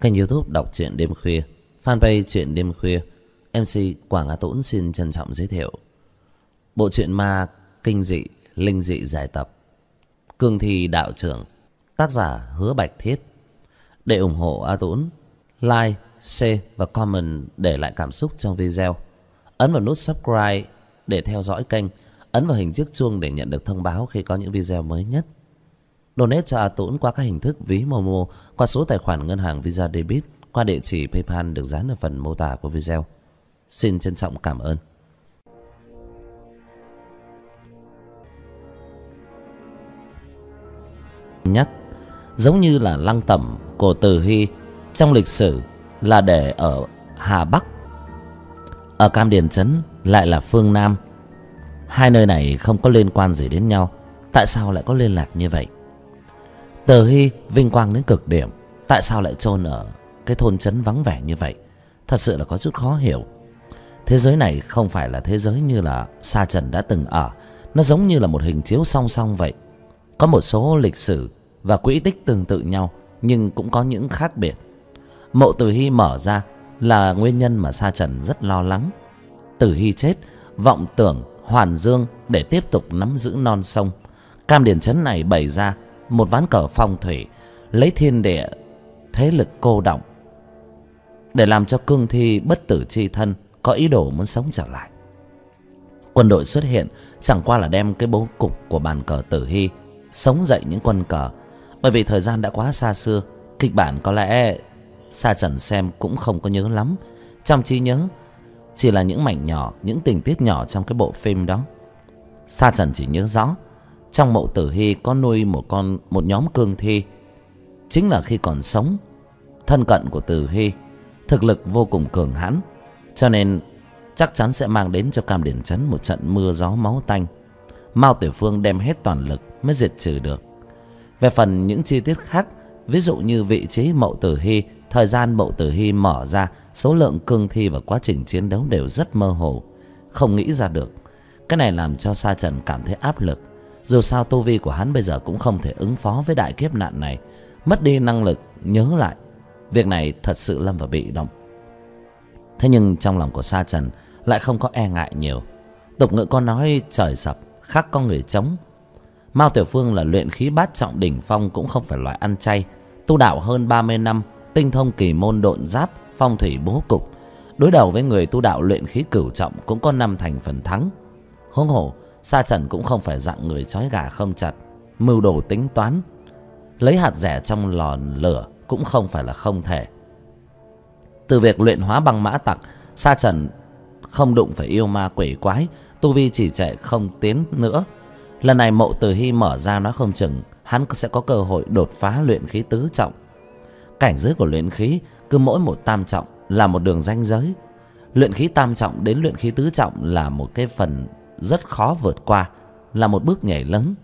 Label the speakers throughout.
Speaker 1: kênh YouTube Đọc truyện đêm khuya, fanpage truyện đêm khuya. MC Quảng Á Tũng xin trân trọng giới thiệu bộ truyện ma kinh dị, linh dị giải tập Cương Thi Đạo Trưởng, tác giả Hứa Bạch Thiết. Để ủng hộ A Tũng, like, share và comment để lại cảm xúc trong video. Ấn vào nút subscribe để theo dõi kênh, ấn vào hình chiếc chuông để nhận được thông báo khi có những video mới nhất. Donate cho A Tũng qua các hình thức ví Momo, qua số tài khoản ngân hàng Visa Debit, qua địa chỉ PayPal được dán ở phần mô tả của video. Xin trân trọng cảm ơn. Nhắc giống như là lăng tẩm của Từ Hy trong lịch sử là để ở Hà Bắc, ở Cam Điền Trấn lại là phương Nam. Hai nơi này không có liên quan gì đến nhau, tại sao lại có liên lạc như vậy? Từ Hy vinh quang đến cực điểm, tại sao lại chôn ở cái thôn trấn vắng vẻ như vậy? Thật sự là có chút khó hiểu. Thế giới này không phải là thế giới như là Sa Trần đã từng ở, nó giống như là một hình chiếu song song vậy. Có một số lịch sử và quỹ tích tương tự nhau, nhưng cũng có những khác biệt. Mộ Từ Hy mở ra là nguyên nhân mà Sa Trần rất lo lắng. Từ Hy chết, vọng tưởng hoàn dương để tiếp tục nắm giữ non sông. Cam Điền Trấn này bày ra một ván cờ phong thủy, lấy thiên địa thế lực cô động để làm cho Cương Thi bất tử chi thân có ý đồ muốn sống trở lại. Quân đội xuất hiện chẳng qua là đem cái bố cục của bàn cờ Tử Hy sống dậy những quân cờ. Bởi vì thời gian đã quá xa xưa, kịch bản có lẽ Sa Trần xem cũng không có nhớ lắm. Trong trí nhớ chỉ là những mảnh nhỏ, những tình tiết nhỏ trong cái bộ phim đó. Sa Trần chỉ nhớ rõ trong mộ Tử Hy có nuôi một nhóm cương thi. Chính là khi còn sống, thân cận của Tử Hy thực lực vô cùng cường hãn, cho nên chắc chắn sẽ mang đến cho Cam Điền Trấn một trận mưa gió máu tanh. Mao Tiểu Phương đem hết toàn lực mới diệt trừ được. Về phần những chi tiết khác, ví dụ như vị trí mộ Tử Hy, thời gian mộ Tử Hy mở ra, số lượng cương thi và quá trình chiến đấu đều rất mơ hồ, không nghĩ ra được. Cái này làm cho Sa Trần cảm thấy áp lực. Dù sao tu vi của hắn bây giờ cũng không thể ứng phó với đại kiếp nạn này. Mất đi năng lực nhớ lại, việc này thật sự lâm vào bị động. Thế nhưng trong lòng của Sa Trần lại không có e ngại nhiều. Tục ngữ có nói trời sập khắc có người chống. Mao Tiểu Phương là luyện khí bát trọng đỉnh phong, cũng không phải loại ăn chay. Tu đạo hơn 30 năm, tinh thông kỳ môn độn giáp, phong thủy bố cục. Đối đầu với người tu đạo luyện khí cửu trọng cũng có 5 thành phần thắng. Huống hồ Sa Trần cũng không phải dạng người trói gà không chặt, mưu đồ tính toán. Lấy hạt rẻ trong lò lửa cũng không phải là không thể. Từ việc luyện hóa băng mã tặc, Sa Trần không đụng phải yêu ma quỷ quái, tu vi chỉ trệ không tiến nữa. Lần này mộ Từ Hy mở ra, nói không chừng hắn sẽ có cơ hội đột phá luyện khí tứ trọng. Cảnh giới của luyện khí cứ mỗi một tam trọng là một đường ranh giới. Luyện khí tam trọng đến luyện khí tứ trọng là một cái phần rất khó vượt qua, là một bước nhảy lớn.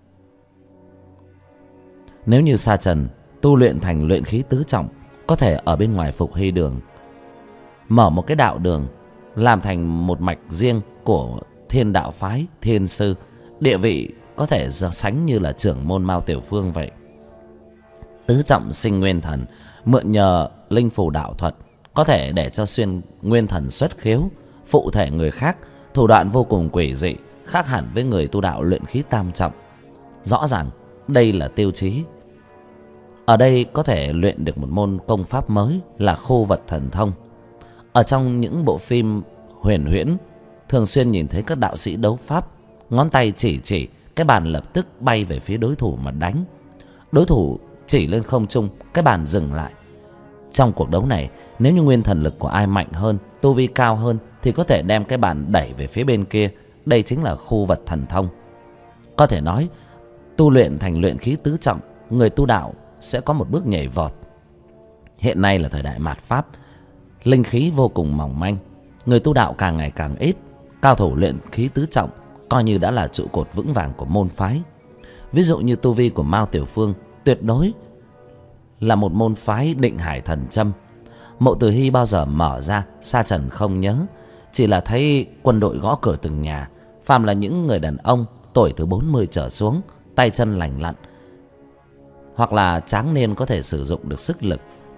Speaker 1: Nếu như Sa Trần tu luyện thành luyện khí tứ trọng, có thể ở bên ngoài Phục Hy đường mở một cái đạo đường, làm thành một mạch riêng của Thiên Đạo phái Thiên Sư, địa vị có thể sánh như là trưởng môn Mao Tiểu Phương vậy. Tứ trọng sinh nguyên thần, mượn nhờ linh phù đạo thuật có thể để cho xuyên nguyên thần xuất khiếu, phụ thể người khác. Thủ đoạn vô cùng quỷ dị, khác hẳn với người tu đạo luyện khí tam trọng. Rõ ràng đây là tiêu chí. Ở đây có thể luyện được một môn công pháp mới là khu vật thần thông. Ở trong những bộ phim huyền huyễn, thường xuyên nhìn thấy các đạo sĩ đấu pháp, ngón tay chỉ cái bàn lập tức bay về phía đối thủ mà đánh. Đối thủ chỉ lên không trung, cái bàn dừng lại. Trong cuộc đấu này, nếu như nguyên thần lực của ai mạnh hơn, tu vi cao hơn, thì có thể đem cái bàn đẩy về phía bên kia. Đây chính là khu vật thần thông. Có thể nói tu luyện thành luyện khí tứ trọng, người tu đạo sẽ có một bước nhảy vọt. Hiện nay là thời đại mạt Pháp, linh khí vô cùng mỏng manh, người tu đạo càng ngày càng ít. Cao thủ luyện khí tứ trọng coi như đã là trụ cột vững vàng của môn phái. Ví dụ như tu vi của Mao Tiểu Phương tuyệt đối là một môn phái định hải thần châm. Mộ Từ Hy bao giờ mở ra, Sa Trần không nhớ. Chỉ là thấy quân đội gõ cửa từng nhà, phàm là những người đàn ông tuổi từ 40 trở xuống, tay chân lành lặn hoặc là tráng niên có thể sử dụng được sức lực,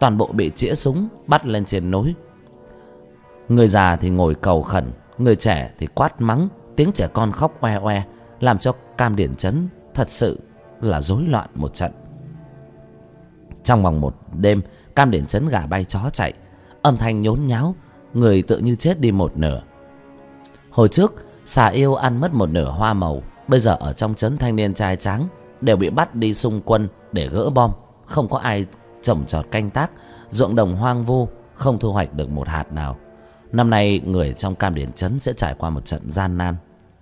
Speaker 1: toàn bộ bị chĩa súng bắt lên trên núi. Người già thì ngồi cầu khẩn, người trẻ thì quát mắng, tiếng trẻ con khóc oe oe, làm cho Cam Điền Trấn thật sự là rối loạn một trận. Trong vòng một đêm, Cam Điền Trấn gà bay chó chạy, âm thanh nhốn nháo, người tự như chết đi một nửa. Hồi trước xà yêu ăn mất một nửa hoa màu, bây giờ ở trong trấn thanh niên trai tráng đều bị bắt đi xung quân để gỡ bom, không có ai trồng trọt canh tác, ruộng đồng hoang vu, không thu hoạch được một hạt nào. Năm nay người trong Cam Điền Trấn sẽ trải qua một trận gian nan.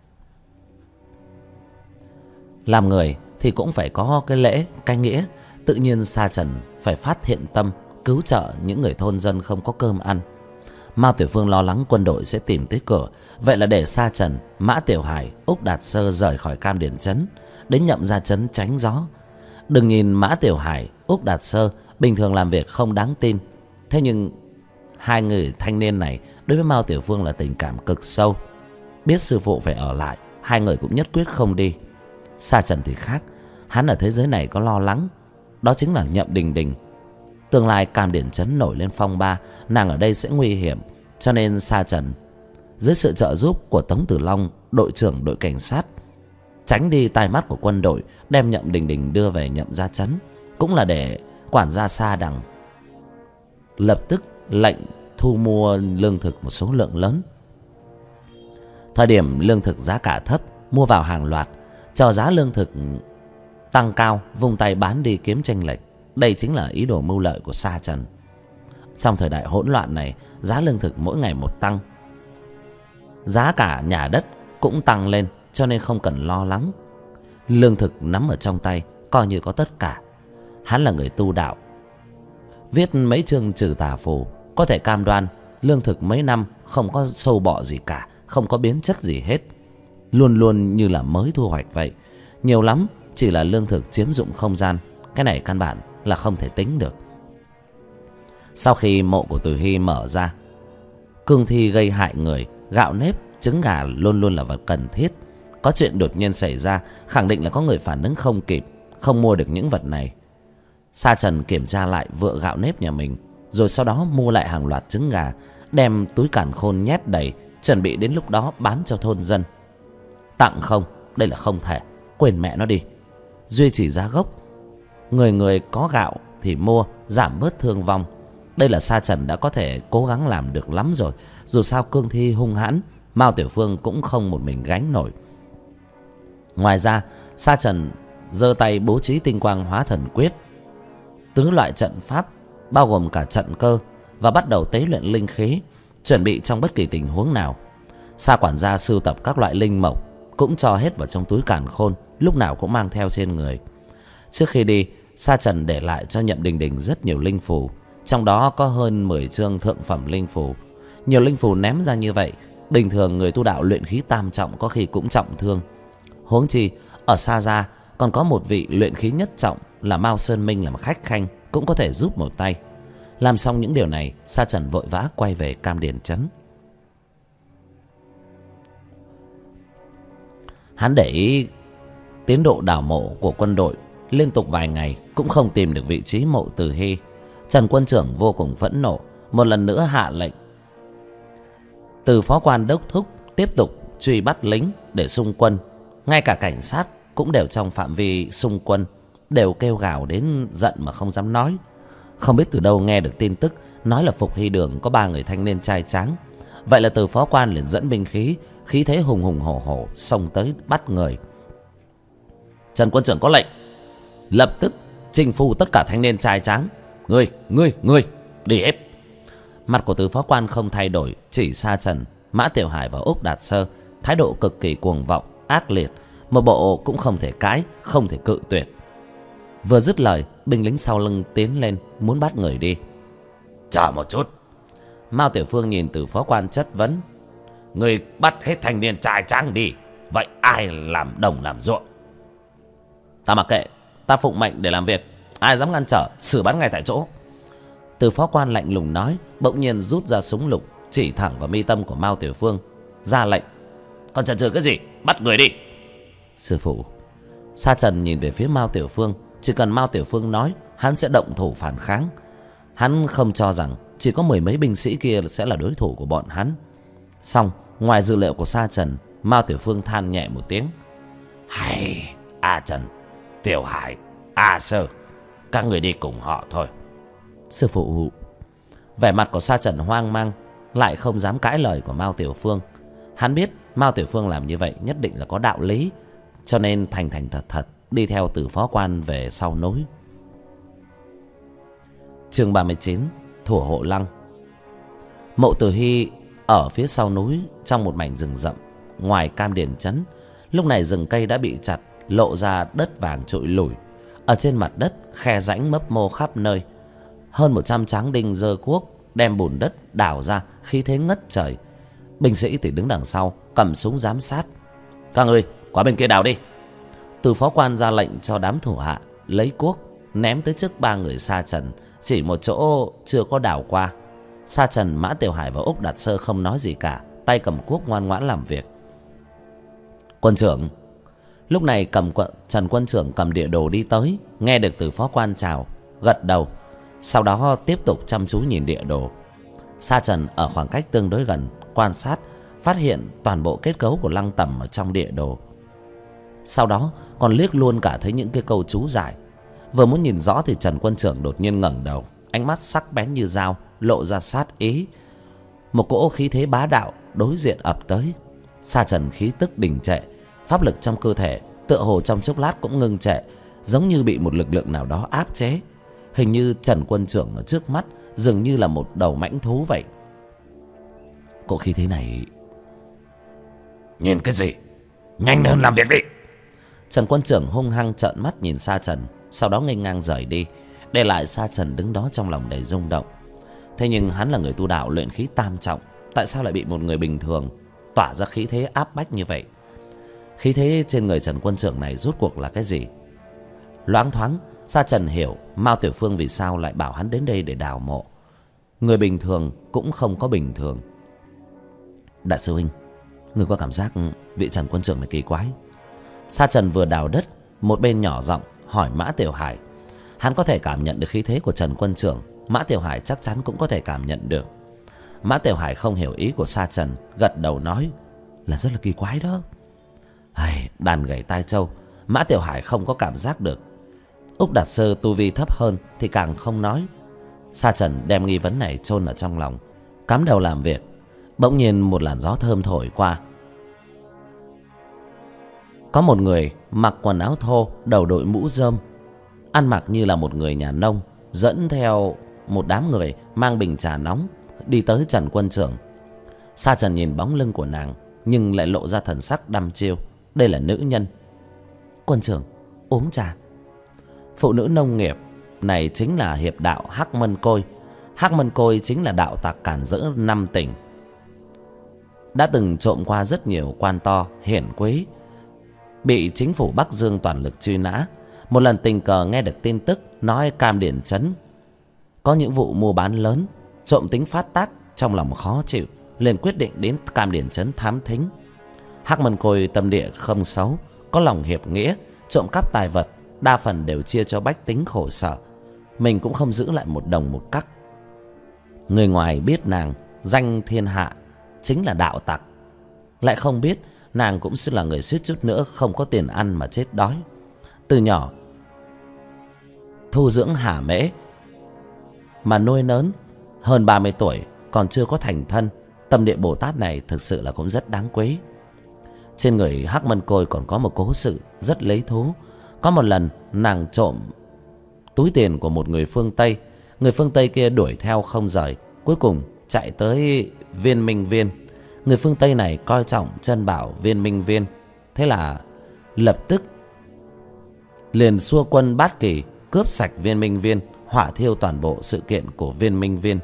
Speaker 1: Làm người thì cũng phải có cái lễ, cái nghĩa. Tự nhiên Sa Trần phải phát thiện tâm cứu trợ những người thôn dân không có cơm ăn. Mao Tiểu Phương lo lắng quân đội sẽ tìm tới cửa, vậy là để Sa Trần, Mã Tiểu Hải, Úc Đạt Sơ rời khỏi Cam Điền Trấn, đến Nhậm Gia Trấn tránh gió. Đừng nhìn Mã Tiểu Hải, Úc Đạt Sơ bình thường làm việc không đáng tin, thế nhưng hai người thanh niên này đối với Mao Tiểu Phương là tình cảm cực sâu. Biết sư phụ phải ở lại, hai người cũng nhất quyết không đi. Sa Trần thì khác, hắn ở thế giới này có lo lắng, đó chính là Nhậm Đình Đình. Tương lai Cam Điền Trấn nổi lên phong ba, nàng ở đây sẽ nguy hiểm, cho nên Sa Trần dưới sự trợ giúp của Tống Tử Long, đội trưởng đội cảnh sát, tránh đi tai mắt của quân đội, đem Nhậm Đình Đình đưa về Nhậm Gia Trấn, cũng là để quản gia Sa Đằng lập tức lệnh thu mua lương thực một số lượng lớn. Thời điểm lương thực giá cả thấp, mua vào hàng loạt, chờ giá lương thực tăng cao, vung tay bán đi kiếm chênh lệch. Đây chính là ý đồ mưu lợi của Sa Trần. Trong thời đại hỗn loạn này, giá lương thực mỗi ngày một tăng, giá cả nhà đất cũng tăng lên, cho nên không cần lo lắng. Lương thực nắm ở trong tay, coi như có tất cả. Hắn là người tu đạo, viết mấy chương trừ tà phù, có thể cam đoan lương thực mấy năm không có sâu bọ gì cả, không có biến chất gì hết, luôn luôn như là mới thu hoạch vậy. Nhiều lắm chỉ là lương thực chiếm dụng không gian, cái này căn bản là không thể tính được. Sau khi mộ của Từ Hy mở ra, cương thi gây hại người, gạo nếp, trứng gà luôn luôn là vật cần thiết. Có chuyện đột nhiên xảy ra, khẳng định là có người phản ứng không kịp, không mua được những vật này. Sa Trần kiểm tra lại vựa gạo nếp nhà mình, rồi sau đó mua lại hàng loạt trứng gà, đem túi càn khôn nhét đầy, chuẩn bị đến lúc đó bán cho thôn dân. Tặng không, đây là không thể, quên mẹ nó đi. Duy trì giá gốc, người người có gạo thì mua, giảm bớt thương vong. Đây là Sa Trần đã có thể cố gắng làm được lắm rồi. Dù sao cương thi hung hãn, Mao Tiểu Phương cũng không một mình gánh nổi. Ngoài ra, Sa Trần giơ tay bố trí tinh quang hóa thần quyết, tứ loại trận pháp bao gồm cả trận cơ, và bắt đầu tế luyện linh khí, chuẩn bị trong bất kỳ tình huống nào. Sa quản gia sưu tập các loại linh mộc cũng cho hết vào trong túi càn khôn, lúc nào cũng mang theo trên người. Trước khi đi, Sa Trần để lại cho Nhậm Đình Đình rất nhiều linh phù, trong đó có hơn 10 chương thượng phẩm linh phù. Nhiều linh phù ném ra như vậy, bình thường người tu đạo luyện khí tam trọng có khi cũng trọng thương. Huống chi ở Sa gia còn có một vị luyện khí nhất trọng là Mao Sơn Minh làm khách khanh, cũng có thể giúp một tay. Làm xong những điều này, Sa Trần vội vã quay về Cam Điền Trấn. Hắn để ý tiến độ đào mộ của quân đội, liên tục vài ngày cũng không tìm được vị trí mộ Từ Hy. Trần quân trưởng vô cùng phẫn nộ, một lần nữa hạ lệnh từ phó quan đốc thúc tiếp tục truy bắt lính để xung quân. Ngay cả cảnh sát cũng đều trong phạm vi xung quân, đều kêu gào đến giận mà không dám nói. Không biết từ đâu nghe được tin tức nói là Phục Hy Đường có 3 người thanh niên trai tráng. Vậy là từ phó quan liền dẫn binh khí, khí thế hùng hùng hổ hổ xông tới bắt người. Trần quân trưởng có lệnh lập tức chinh phu tất cả thanh niên trai tráng. Ngươi đi hết. Mặt của từ phó quan không thay đổi, chỉ Sa Trần, Mã Tiểu Hải và Úc Đạt Sơ thái độ cực kỳ cuồng vọng, ác liệt, một bộ cũng không thể cãi, không thể cự tuyệt. Vừa dứt lời, binh lính sau lưng tiến lên muốn bắt người đi. Chờ một chút. Mao Tiểu Phương nhìn từ phó quan chất vấn. Người bắt hết thanh niên trai tráng đi, vậy ai làm đồng làm ruộng? Ta mặc kệ, ta phụng mệnh để làm việc, ai dám ngăn trở xử bắn ngay tại chỗ. Từ phó quan lạnh lùng nói, bỗng nhiên rút ra súng lục chỉ thẳng vào mi tâm của Mao Tiểu Phương, ra lệnh. Còn chần chừ cái gì, bắt người đi. Sư phụ. Sa Trần nhìn về phía Mao Tiểu Phương, chỉ cần Mao Tiểu Phương nói, hắn sẽ động thủ phản kháng. Hắn không cho rằng chỉ có mười mấy binh sĩ kia sẽ là đối thủ của bọn hắn. Xong, ngoài dữ liệu của Sa Trần, Mao Tiểu Phương than nhẹ một tiếng. Hay, A Trần, Tiểu Hải, A Sơ, các người đi cùng họ thôi. Sư phụ. Vẻ mặt của Sa Trần hoang mang, lại không dám cãi lời của Mao Tiểu Phương. Hắn biết Mao Tiểu Phương làm như vậy nhất định là có đạo lý, cho nên thành thành thật thật đi theo Từ Phó Quan về sau núi. Chương 39: Thủ hộ lăng. Mộ Tử Hy ở phía sau núi trong một mảnh rừng rậm ngoài Cam Điền trấn. Lúc này rừng cây đã bị chặt, lộ ra đất vàng trụi lủi. Ở trên mặt đất khe rãnh mấp mô khắp nơi. Hơn 100 tráng đinh giơ cuốc đem bùn đất đào ra, khí thế ngất trời. Binh sĩ thì đứng đằng sau cầm súng giám sát. Các ngươi qua bên kia đào đi. Từ Phó Quan ra lệnh cho đám thủ hạ lấy cuốc ném tới trước ba người Sa Trần, chỉ một chỗ chưa có đào qua. Sa Trần, Mã Tiểu Hải và Úc Đạt Sơ không nói gì cả, tay cầm cuốc ngoan ngoãn làm việc. Quân trưởng. Lúc này Trần quân trưởng cầm địa đồ đi tới, nghe được Từ Phó Quan chào, gật đầu, sau đó tiếp tục chăm chú nhìn địa đồ. Sa Trần ở khoảng cách tương đối gần quan sát, phát hiện toàn bộ kết cấu của lăng tẩm ở trong địa đồ. Sau đó còn liếc luôn cả thấy những cái câu chú giải. Vừa muốn nhìn rõ thì Trần quân trưởng đột nhiên ngẩng đầu, ánh mắt sắc bén như dao, lộ ra sát ý. Một cỗ khí thế bá đạo đối diện ập tới. Sa Trần khí tức đình trệ, pháp lực trong cơ thể tựa hồ trong chốc lát cũng ngưng trệ, giống như bị một lực lượng nào đó áp chế. Hình như Trần quân trưởng ở trước mắt dường như là một đầu mãnh thú vậy. Cỗ khí thế này... Nhìn cái gì? Nhanh hơn làm việc đi. Trần quân trưởng hung hăng trợn mắt nhìn Sa Trần, sau đó nghênh ngang rời đi, để lại Sa Trần đứng đó trong lòng đầy rung động. Thế nhưng hắn là người tu đạo luyện khí tam trọng, tại sao lại bị một người bình thường tỏa ra khí thế áp bách như vậy? Khí thế trên người Trần quân trưởng này rốt cuộc là cái gì? Loáng thoáng Sa Trần hiểu Mao Tiểu Phương vì sao lại bảo hắn đến đây để đào mộ. Người bình thường cũng không có bình thường. Đại sư huynh, người có cảm giác vị Trần quân trưởng này kỳ quái. Sa Trần vừa đào đất, một bên nhỏ giọng hỏi Mã Tiểu Hải. Hắn có thể cảm nhận được khí thế của Trần quân trưởng, Mã Tiểu Hải chắc chắn cũng có thể cảm nhận được. Mã Tiểu Hải không hiểu ý của Sa Trần, gật đầu nói là rất là kỳ quái đó. Đàn gảy tai trâu, Mã Tiểu Hải không có cảm giác được. Úc Đạt Sơ tu vi thấp hơn thì càng không nói. Sa Trần đem nghi vấn này chôn ở trong lòng, cắm đầu làm việc. Bỗng nhiên một làn gió thơm thổi qua. Có một người mặc quần áo thô, đầu đội mũ rơm, ăn mặc như là một người nhà nông, dẫn theo một đám người mang bình trà nóng đi tới Trần quân trưởng. Sa Trần nhìn bóng lưng của nàng nhưng lại lộ ra thần sắc đăm chiêu. Đây là nữ nhân. Quân trưởng, uống trà. Phụ nữ nông nghiệp này chính là hiệp đạo Hắc Mân Côi. Hắc Mân Côi chính là đạo tặc cản rỡ 5 tỉnh, đã từng trộm qua rất nhiều quan to hiển quý, bị chính phủ Bắc Dương toàn lực truy nã. Một lần tình cờ nghe được tin tức nói Cam Điền trấn có những vụ mua bán lớn, trộm tính phát tác, trong lòng khó chịu, liền quyết định đến Cam Điền trấn thám thính. Hắc Mân Côi tâm địa không xấu, có lòng hiệp nghĩa, trộm cắp tài vật đa phần đều chia cho bách tính khổ sở, mình cũng không giữ lại một đồng một cắc. Người ngoài biết nàng danh thiên hạ chính là đạo tặc, lại không biết nàng cũng là người suýt chút nữa không có tiền ăn mà chết đói. Từ nhỏ thu dưỡng hả mễ mà nuôi lớn, hơn 30 tuổi còn chưa có thành thân. Tâm địa Bồ Tát này thực sự là cũng rất đáng quý. Trên người Hắc Mân Côi còn có một cố sự rất lấy thú. Có một lần nàng trộm túi tiền của một người phương Tây. Người phương Tây kia đuổi theo không rời, cuối cùng chạy tới Viên Minh Viên. Người phương Tây này coi trọng chân bảo Viên Minh Viên, thế là lập tức liền xua quân Bát Kỳ cướp sạch Viên Minh Viên, hỏa thiêu toàn bộ sự kiện của Viên Minh Viên.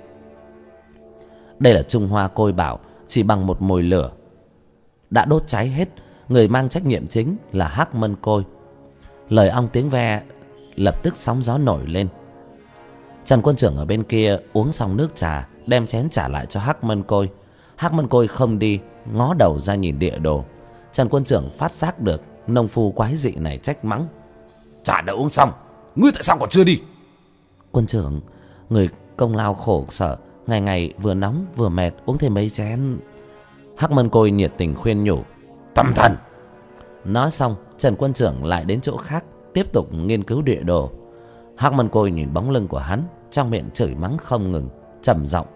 Speaker 1: Đây là Trung Hoa Côi Bảo, chỉ bằng một mồi lửa đã đốt cháy hết. Người mang trách nhiệm chính là Hắc Mân Côi. Lời ong tiếng ve lập tức sóng gió nổi lên. Trần quân trưởng ở bên kia uống xong nước trà, đem chén trả lại cho Hắc Mân Côi. Hắc Mân Côi không đi, ngó đầu ra nhìn địa đồ. Trần quân trưởng phát giác được nông phu quái dị này, trách mắng: Trà đã uống xong, ngươi tại sao còn chưa đi? Quân trưởng, người công lao khổ sở, ngày ngày vừa nóng vừa mệt, uống thêm mấy chén. Hắc Mân Côi nhiệt tình khuyên nhủ: tâm thần. Nói xong, Trần Quân Trưởng lại đến chỗ khác tiếp tục nghiên cứu địa đồ. Hắc Mân Côi nhìn bóng lưng của hắn, trong miệng chửi mắng không ngừng, trầm giọng: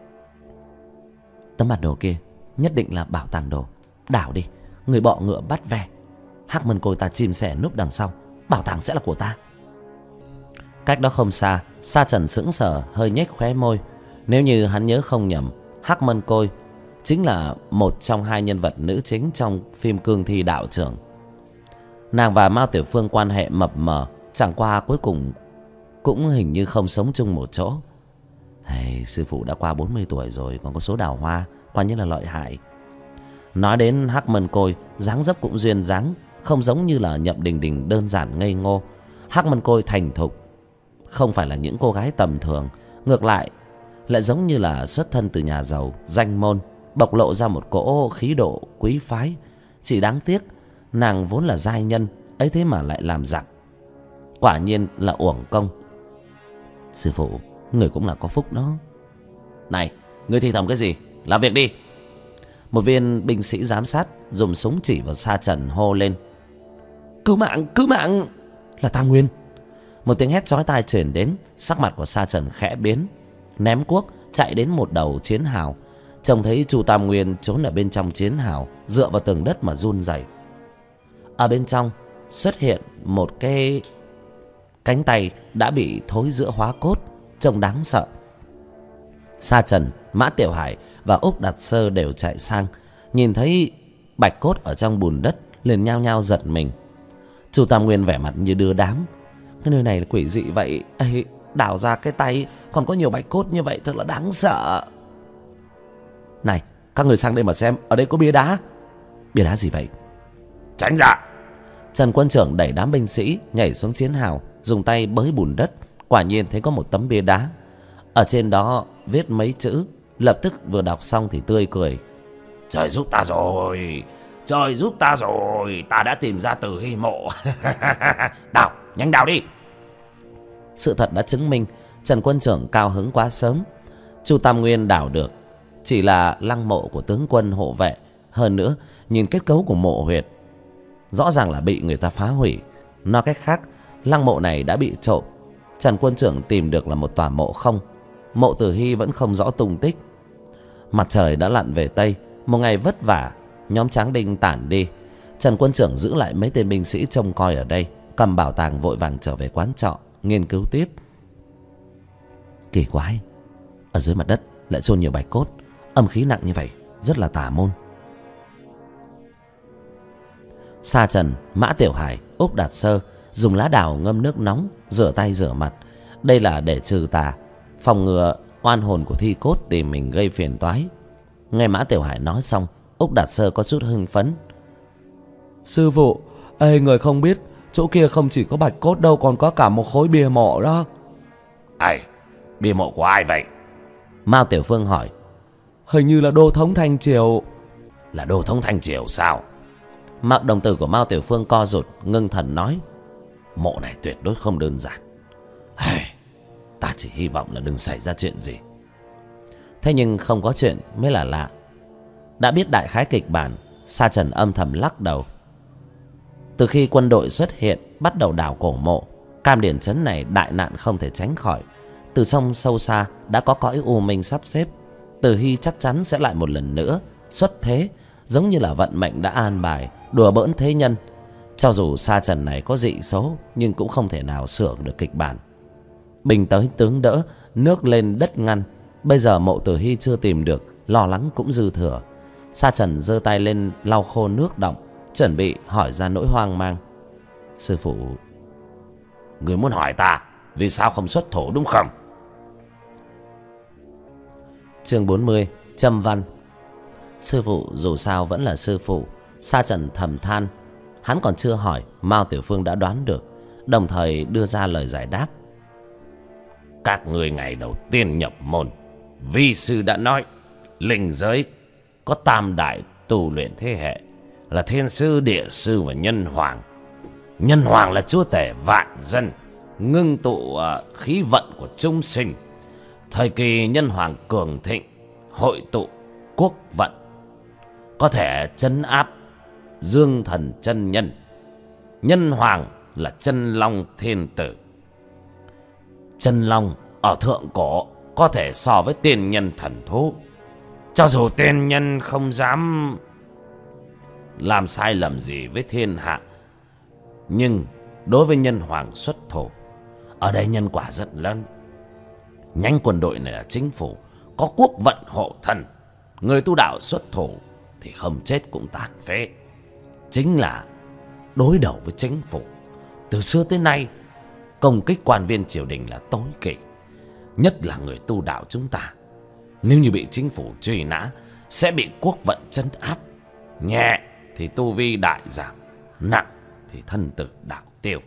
Speaker 1: tấm bản đồ kia nhất định là bảo tàng đồ, đảo đi, người bọ ngựa bắt ve. Hắc Mân Côi ta chim sẻ núp đằng sau, bảo tàng sẽ là của ta. Cách đó không xa, Sa Trần sững sờ hơi nhếch khóe môi. Nếu như hắn nhớ không nhầm, Hắc Mân Côi chính là một trong hai nhân vật nữ chính trong phim Cương Thi Đạo Trưởng. Nàng và Mao Tiểu Phương quan hệ mập mờ, chẳng qua cuối cùng cũng hình như không sống chung một chỗ. Hey, sư phụ đã qua 40 tuổi rồi, còn có số đào hoa, coi như là lợi hại. Nói đến Hắc Mân Côi, dáng dấp cũng duyên dáng, không giống như là Nhậm Đình Đình đơn giản ngây ngô. Hắc Mân Côi thành thục, không phải là những cô gái tầm thường, ngược lại giống như là xuất thân từ nhà giàu danh môn, bộc lộ ra một cỗ khí độ quý phái. Chỉ đáng tiếc nàng vốn là giai nhân, ấy thế mà lại làm giặc, quả nhiên là uổng công. Sư phụ, người cũng là có phúc đó. Này, ngươi thì thầm cái gì? Làm việc đi. Một viên binh sĩ giám sát dùng súng chỉ vào Sa Trần hô lên: cứu mạng, cứu mạng! Là Tam Nguyên. Một tiếng hét chói tai truyền đến, sắc mặt của Sa Trần khẽ biến, ném cuốc chạy đến một đầu chiến hào. Trông thấy Chu Tam Nguyên trốn ở bên trong chiến hào, dựa vào tường đất mà run rẩy. Ở bên trong xuất hiện một cái cánh tay đã bị thối rữa hóa cốt, trông đáng sợ. Sa Trần, Mã Tiểu Hải và Úc Đạt Sơ đều chạy sang, nhìn thấy bạch cốt ở trong bùn đất liền nhao nhao giật mình. Chu Tam Nguyên vẻ mặt như đưa đám: cái nơi này là quỷ dị vậy. Ê, đào ra cái tay còn có nhiều bạch cốt như vậy thật là đáng sợ. Này, các người sang đây mà xem, ở đây có bia đá. Bia đá gì vậy? Tránh ra! Trần Quân Trưởng đẩy đám binh sĩ nhảy xuống chiến hào, dùng tay bới bùn đất. Quả nhiên thấy có một tấm bia đá, ở trên đó viết mấy chữ. Lập tức vừa đọc xong thì tươi cười: trời giúp ta rồi, trời giúp ta rồi, ta đã tìm ra Tử Hy mộ. Đào, nhanh đào đi. Sự thật đã chứng minh Trần Quân Trưởng cao hứng quá sớm. Chu Tam Nguyên đào được chỉ là lăng mộ của tướng quân hộ vệ. Hơn nữa, nhìn kết cấu của mộ huyệt, rõ ràng là bị người ta phá hủy. Nói cách khác, lăng mộ này đã bị trộm. Trần Quân Trưởng tìm được là một tòa mộ không. Mộ Tử Hy vẫn không rõ tung tích. Mặt trời đã lặn về Tây. Một ngày vất vả, nhóm Tráng Đinh tản đi. Trần Quân Trưởng giữ lại mấy tên binh sĩ trông coi ở đây, cầm bảo tàng vội vàng trở về quán trọ nghiên cứu tiếp. Kỳ quái, ở dưới mặt đất lại chôn nhiều bạch cốt, âm khí nặng như vậy, rất là tà môn. Sa Trần, Mã Tiểu Hải, Úc Đạt Sơ dùng lá đào ngâm nước nóng rửa tay rửa mặt. Đây là để trừ tà, phòng ngừa oan hồn của thi cốt tìm mình gây phiền toái. Nghe Mã Tiểu Hải nói xong, Úc Đạt Sơ có chút hưng phấn: sư phụ, người không biết chỗ kia không chỉ có bạch cốt đâu, còn có cả một khối bia mộ đó. Ai? Bia mộ của ai vậy? Mao Tiểu Phương hỏi. Hình như là Đô Thống Thanh Triều. Là Đô Thống Thanh Triều sao? Mặc đồng tử của Mao Tiểu Phương co rụt, ngưng thần nói: mộ này tuyệt đối không đơn giản. Ta chỉ hy vọng là đừng xảy ra chuyện gì. Thế nhưng không có chuyện mới là lạ. Đã biết đại khái kịch bản, Sa Trần âm thầm lắc đầu. Từ khi quân đội xuất hiện bắt đầu đào cổ mộ, Cam Điển Trấn này đại nạn không thể tránh khỏi. Từ sông sâu xa đã có cõi u minh sắp xếp. Tử Hy chắc chắn sẽ lại một lần nữa xuất thế, giống như là vận mệnh đã an bài, đùa bỡn thế nhân. Cho dù Sa Trần này có dị số, nhưng cũng không thể nào sửa được kịch bản. Bình tới tướng đỡ, nước lên đất ngăn. Bây giờ mộ Tử Hy chưa tìm được, lo lắng cũng dư thừa. Sa Trần giơ tay lên lau khô nước đọng, chuẩn bị hỏi ra nỗi hoang mang. Sư phụ, người muốn hỏi ta vì sao không xuất thổ đúng không? Chương 40, Châm văn. Sư phụ dù sao vẫn là sư phụ. Sa Trần thầm than. Hắn còn chưa hỏi, Mao Tiểu Phương đã đoán được, đồng thời đưa ra lời giải đáp. Các người ngày đầu tiên nhập môn, vi sư đã nói linh giới có tam đại tu luyện thế hệ, là thiên sư, địa sư và nhân hoàng. Nhân hoàng là chúa tể vạn dân, ngưng tụ khí vận của chúng sinh. Thời kỳ nhân hoàng cường thịnh, hội tụ quốc vận, có thể trấn áp Dương Thần chân nhân. Nhân hoàng là chân long thiên tử. Chân long ở thượng cổ có thể so với tiên nhân thần thú. Cho dù tiên nhân không dám làm sai lầm gì với thiên hạ, nhưng đối với nhân hoàng xuất thủ, ở đây nhân quả rất lớn. Nhánh quân đội này là chính phủ, có quốc vận hộ thần. Người tu đạo xuất thủ thì không chết cũng tàn phế. Chính là đối đầu với chính phủ. Từ xưa tới nay, công kích quan viên triều đình là tối kỵ, nhất là người tu đạo chúng ta. Nếu như bị chính phủ truy nã, sẽ bị quốc vận trấn áp. Nhẹ thì tu vi đại giảm, nặng thì thân tử đạo tiêu.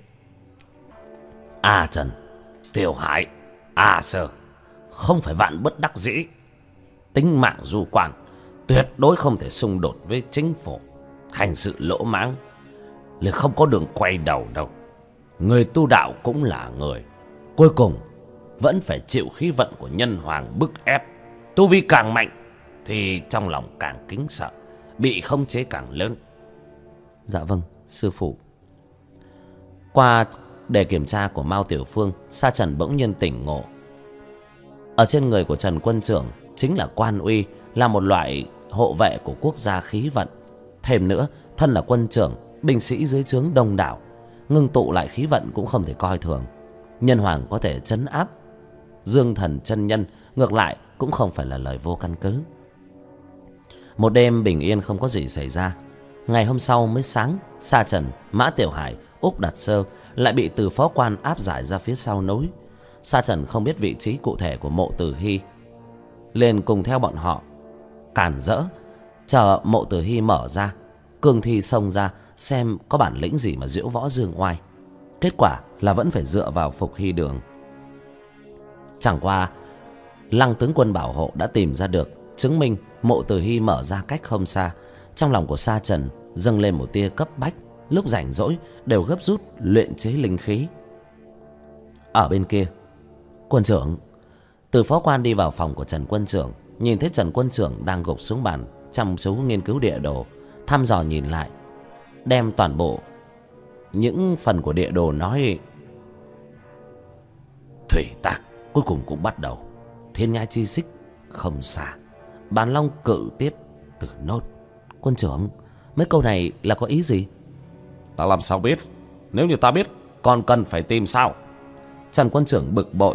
Speaker 1: A Trần, Tiểu Hải, A Sơ không phải vạn bất đắc dĩ. Tính mạng du quan tuyệt đối không thể xung đột với chính phủ. Hành sự lỗ mãng là không có đường quay đầu đâu. Người tu đạo cũng là người, cuối cùng vẫn phải chịu khí vận của nhân hoàng bức ép. Tu vi càng mạnh thì trong lòng càng kính sợ, bị khống chế càng lớn.
Speaker 2: Dạ vâng, sư phụ. Qua đề kiểm tra của Mao Tiểu Phương, Sa Trần bỗng nhiên tỉnh ngộ. Ở trên người của Trần quân trưởng chính là quan uy, là một loại hộ vệ của quốc gia khí vận. Thêm nữa, thân là quân trưởng, binh sĩ dưới trướng đông đảo, ngưng tụ lại khí vận cũng không thể coi thường. Nhân hoàng có thể trấn áp Dương Thần chân nhân, ngược lại cũng không phải là lời vô căn cứ. Một đêm bình yên không có gì xảy ra. Ngày hôm sau mới sáng, Sa Trần, Mã Tiểu Hải, Úc Đạt Sơ lại bị Từ Phó Quan áp giải ra phía sau núi. Sa Trần không biết vị trí cụ thể của Mộ Tử Hy, liền cùng theo bọn họ cản rỡ, chờ Mộ Tử Hy mở ra, cương thi xông ra xem có bản lĩnh gì mà diễu võ dương oai. Kết quả là vẫn phải dựa vào Phục Hy Đường. Chẳng qua Lăng tướng quân bảo hộ đã tìm ra được, chứng minh Mộ Tử Hy mở ra cách không xa. Trong lòng của Sa Trần dâng lên một tia cấp bách, lúc rảnh rỗi đều gấp rút luyện chế linh khí. Ở bên kia, quân trưởng Từ Phó Quan đi vào phòng của Trần quân trưởng, nhìn thấy Trần quân trưởng đang gục xuống bàn chăm chú nghiên cứu địa đồ, thăm dò nhìn lại, đem toàn bộ những phần của địa đồ nói:
Speaker 1: thủy tạc cuối cùng cũng bắt đầu. Thiên nhai chi xích không xa, Bàn Long cự tiết từ nốt.
Speaker 2: Quân trưởng, mấy câu này là có ý gì?
Speaker 1: Ta làm sao biết? Nếu như ta biết, còn cần phải tìm sao?
Speaker 2: Trần quân trưởng bực bội.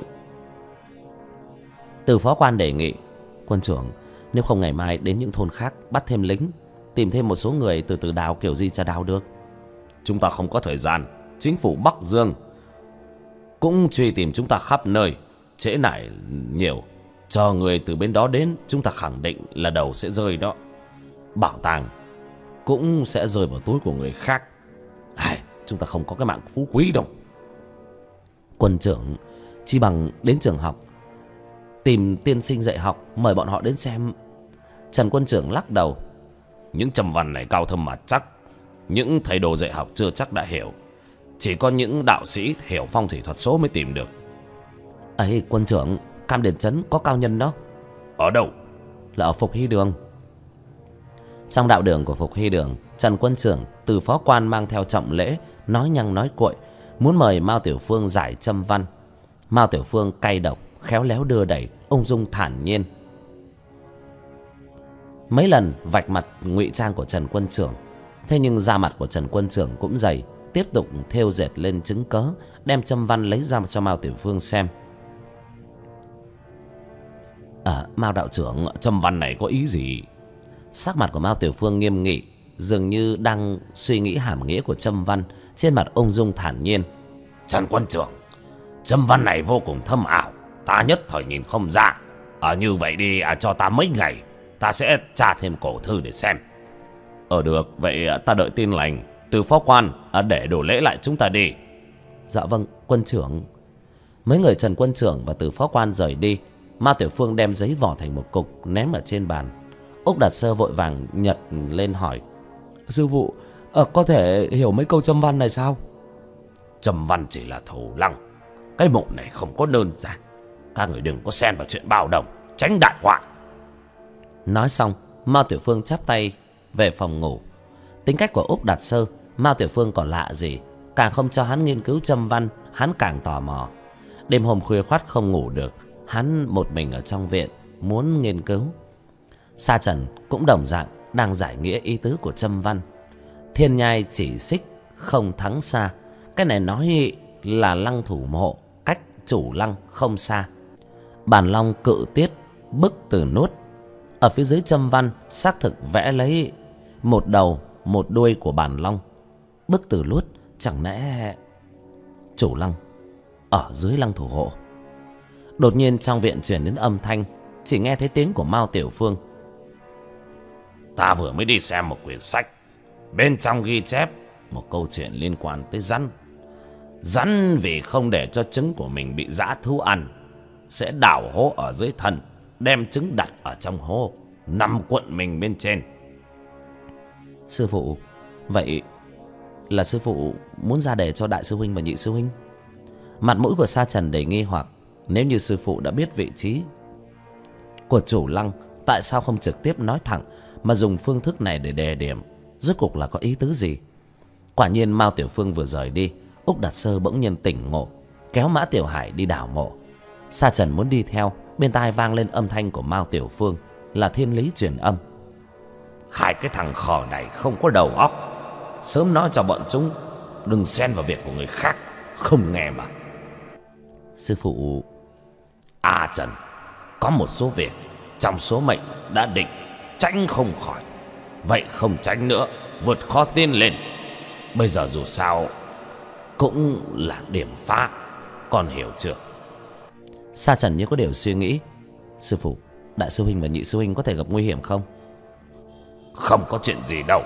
Speaker 2: Từ Phó Quan đề nghị: quân trưởng, nếu không ngày mai đến những thôn khác bắt thêm lính, tìm thêm một số người từ từ đào, kiểu gì chả đào được.
Speaker 1: Chúng ta không có thời gian. Chính phủ Bắc Dương cũng truy tìm chúng ta khắp nơi, trễ nải nhiều. Chờ người từ bên đó đến, chúng ta khẳng định là đầu sẽ rơi đó. Bảo tàng cũng sẽ rơi vào túi của người khác. Chúng ta không có cái mạng phú quý đâu.
Speaker 2: Quân trưởng, chi bằng đến trường học, tìm tiên sinh dạy học, mời bọn họ đến xem. Trần quân trưởng lắc đầu.
Speaker 1: Những trầm văn này cao thâm mà chắc, những thầy đồ dạy học chưa chắc đã hiểu. Chỉ có những đạo sĩ hiểu phong thủy thuật số mới tìm được.
Speaker 2: Ấy, quân trưởng, Cam Điền Trấn có cao nhân đó.
Speaker 1: Ở đâu?
Speaker 2: Là ở Phục Hy Đường. Trong đạo đường của Phục Hy Đường, Trần quân trưởng, Từ Phó Quan mang theo trọng lễ, nói nhăng nói cuội, muốn mời Mao Tiểu Phương giải châm văn. Mao Tiểu Phương cay độc, khéo léo đưa đẩy, ung dung thản nhiên. Mấy lần vạch mặt ngụy trang của Trần quân trưởng, thế nhưng da mặt của Trần quân trưởng cũng dày, tiếp tục thêu dệt lên chứng cớ, đem châm văn lấy ra cho Mao Tiểu Phương xem.
Speaker 1: Mao đạo trưởng, châm văn này có ý gì?
Speaker 2: Sắc mặt của Mao Tiểu Phương nghiêm nghị, dường như đang suy nghĩ hàm nghĩa của châm văn, trên mặt ung dung thản nhiên.
Speaker 1: Trần quân trưởng, châm văn này vô cùng thâm ảo, ta nhất thời nhìn không ra. Như vậy đi, cho ta mấy ngày, ta sẽ tra thêm cổ thư để xem. Được, vậy ta đợi tin lành. Từ Phó Quan, để đổ lễ lại chúng ta đi.
Speaker 2: Dạ vâng, quân trưởng. Mấy người Trần quân trưởng và Từ Phó Quan rời đi. Mao Tiểu Phương đem giấy vỏ thành một cục ném ở trên bàn. Úc Đạt Sơ vội vàng nhặt lên hỏi: sư phụ, có thể hiểu mấy câu châm văn này sao?
Speaker 1: Châm văn chỉ là thổ lăng, cái mộ này không có đơn giản.
Speaker 2: Các người đừng có xen vào chuyện bao đồng, tránh đại họa.
Speaker 1: Nói xong, Mao Tiểu Phương chắp tay về phòng ngủ. Tính cách của Úc Đạt Sơ, Mao Tiểu Phương còn lạ gì. Càng không cho hắn nghiên cứu châm văn, hắn càng tò mò. Đêm hôm khuya khoắt không ngủ được, hắn một mình ở trong viện muốn nghiên cứu. Sa Trần cũng đồng dạng đang giải nghĩa ý tứ của châm văn. Thiên nhai chỉ xích không thắng xa. Cái này nói là lăng thủ mộ cách chủ lăng không xa. Bản long cự tiết bức từ nuốt. Ở phía dưới châm văn xác thực vẽ lấy một đầu một đuôi của bản long. Bức từ luốt, chẳng lẽ chủ lăng ở dưới lăng thủ hộ? Đột nhiên trong viện truyền đến âm thanh, chỉ nghe thấy tiếng của Mao Tiểu Phương.
Speaker 2: Ta vừa mới đi xem một quyển sách, bên trong ghi chép một câu chuyện liên quan tới rắn. Rắn vì không để cho trứng của mình bị dã thú ăn, sẽ đào hố ở dưới thân, đem trứng đặt ở trong hố, nằm cuộn mình bên trên.
Speaker 1: Sư phụ, vậy là sư phụ muốn ra đề cho đại sư huynh và nhị sư huynh? Mặt mũi của Sa Trần đầy nghi hoặc. Nếu như sư phụ đã biết vị trí của chủ lăng, tại sao không trực tiếp nói thẳng mà dùng phương thức này để đề điểm? Rốt cuộc là có ý tứ gì? Quả nhiên Mao Tiểu Phương vừa rời đi, Úc Đạt Sơ bỗng nhiên tỉnh ngộ, kéo Mã Tiểu Hải đi đào mộ. Sa Trần muốn đi theo, bên tai vang lên âm thanh của Mao Tiểu Phương, là thiên lý truyền âm.
Speaker 2: Hai cái thằng khờ này không có đầu óc, sớm nói cho bọn chúng đừng xen vào việc của người khác, không nghe mà.
Speaker 1: Sư phụ...
Speaker 2: Trần, có một số việc trong số mệnh đã định, tránh không khỏi. Vậy không tránh nữa, vượt khó tiến lên. Bây giờ dù sao cũng là điểm phá, con hiểu chưa?
Speaker 1: Sa Trần như có điều suy nghĩ. Sư phụ, đại sư huynh và nhị sư huynh có thể gặp nguy hiểm không?
Speaker 2: Không có chuyện gì đâu.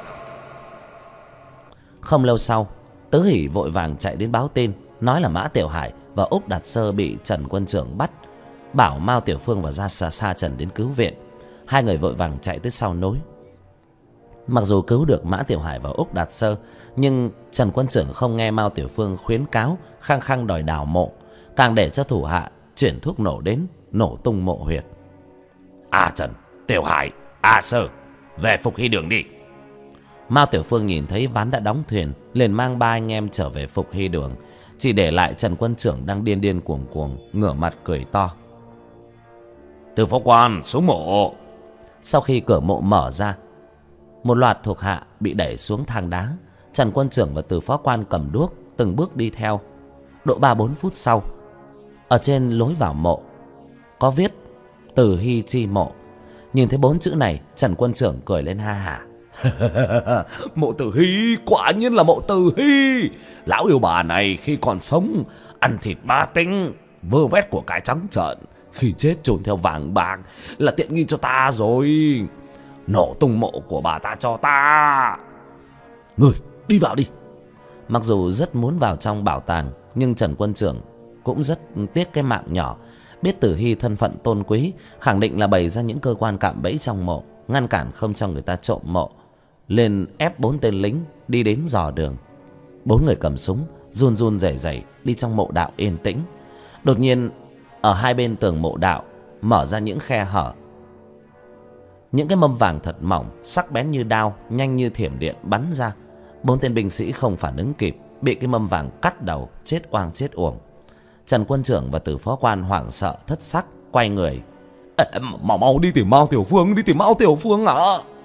Speaker 1: Không lâu sau, Tứ Hỷ vội vàng chạy đến báo tin, nói là Mã Tiểu Hải và Úc Đạt Sơ bị Trần Quân Trưởng bắt, bảo Mao Tiểu Phương và Sa Trần đến cứu viện. Hai người vội vàng chạy tới sau nối. Mặc dù cứu được Mã Tiểu Hải và Úc Đạt Sơ, nhưng Trần Quân Trưởng không nghe Mao Tiểu Phương khuyến cáo, khăng khăng đòi đào mộ, càng để cho thủ hạ chuyển thuốc nổ đến nổ tung mộ huyệt.
Speaker 2: Trần, Tiểu Hải, Sơ, về Phục Hy Đường đi.
Speaker 1: Mao Tiểu Phương nhìn thấy ván đã đóng thuyền, liền mang ba anh em trở về Phục Hy Đường, chỉ để lại Trần Quân Trưởng đang điên điên cuồng cuồng, ngửa mặt cười to.
Speaker 2: Từ phó quan xuống mộ.
Speaker 1: Sau khi cửa mộ mở ra, một loạt thuộc hạ bị đẩy xuống thang đá. Trần Quân Trưởng và Từ phó quan cầm đuốc từng bước đi theo. Độ 3-4 phút sau, ở trên lối vào mộ có viết Từ Hy chi mộ. Nhìn thấy 4 chữ này, Trần Quân Trưởng cười lên ha hả.
Speaker 2: Mộ Từ Hy, quả nhiên là mộ Từ Hy. Lão yêu bà này khi còn sống ăn thịt ba tinh, vơ vét của cải trắng trợn, khi chết chôn theo vàng bạc là tiện nghi cho ta rồi. Nổ tung mộ của bà ta cho ta.
Speaker 1: Người đi vào đi. Mặc dù rất muốn vào trong bảo tàng, nhưng Trần Quân Trưởng cũng rất tiếc cái mạng nhỏ. Biết Tử Hy thân phận tôn quý, khẳng định là bày ra những cơ quan cạm bẫy trong mộ, ngăn cản không cho người ta trộm mộ, lên ép 4 tên lính đi đến dò đường. 4 người cầm súng run run rẩy rẩy đi trong mộ đạo yên tĩnh. Đột nhiên ở hai bên tường mộ đạo mở ra những khe hở, những cái mâm vàng thật mỏng, sắc bén như đao, nhanh như thiểm điện bắn ra. 4 tên binh sĩ không phản ứng kịp, bị cái mâm vàng cắt đầu, chết oang chết uổng. Trần Quân Trưởng và Từ phó quan hoảng sợ thất sắc, quay người.
Speaker 2: Mau đi tìm Mao Tiểu Phương, đi tìm Mao Tiểu Phương ạ.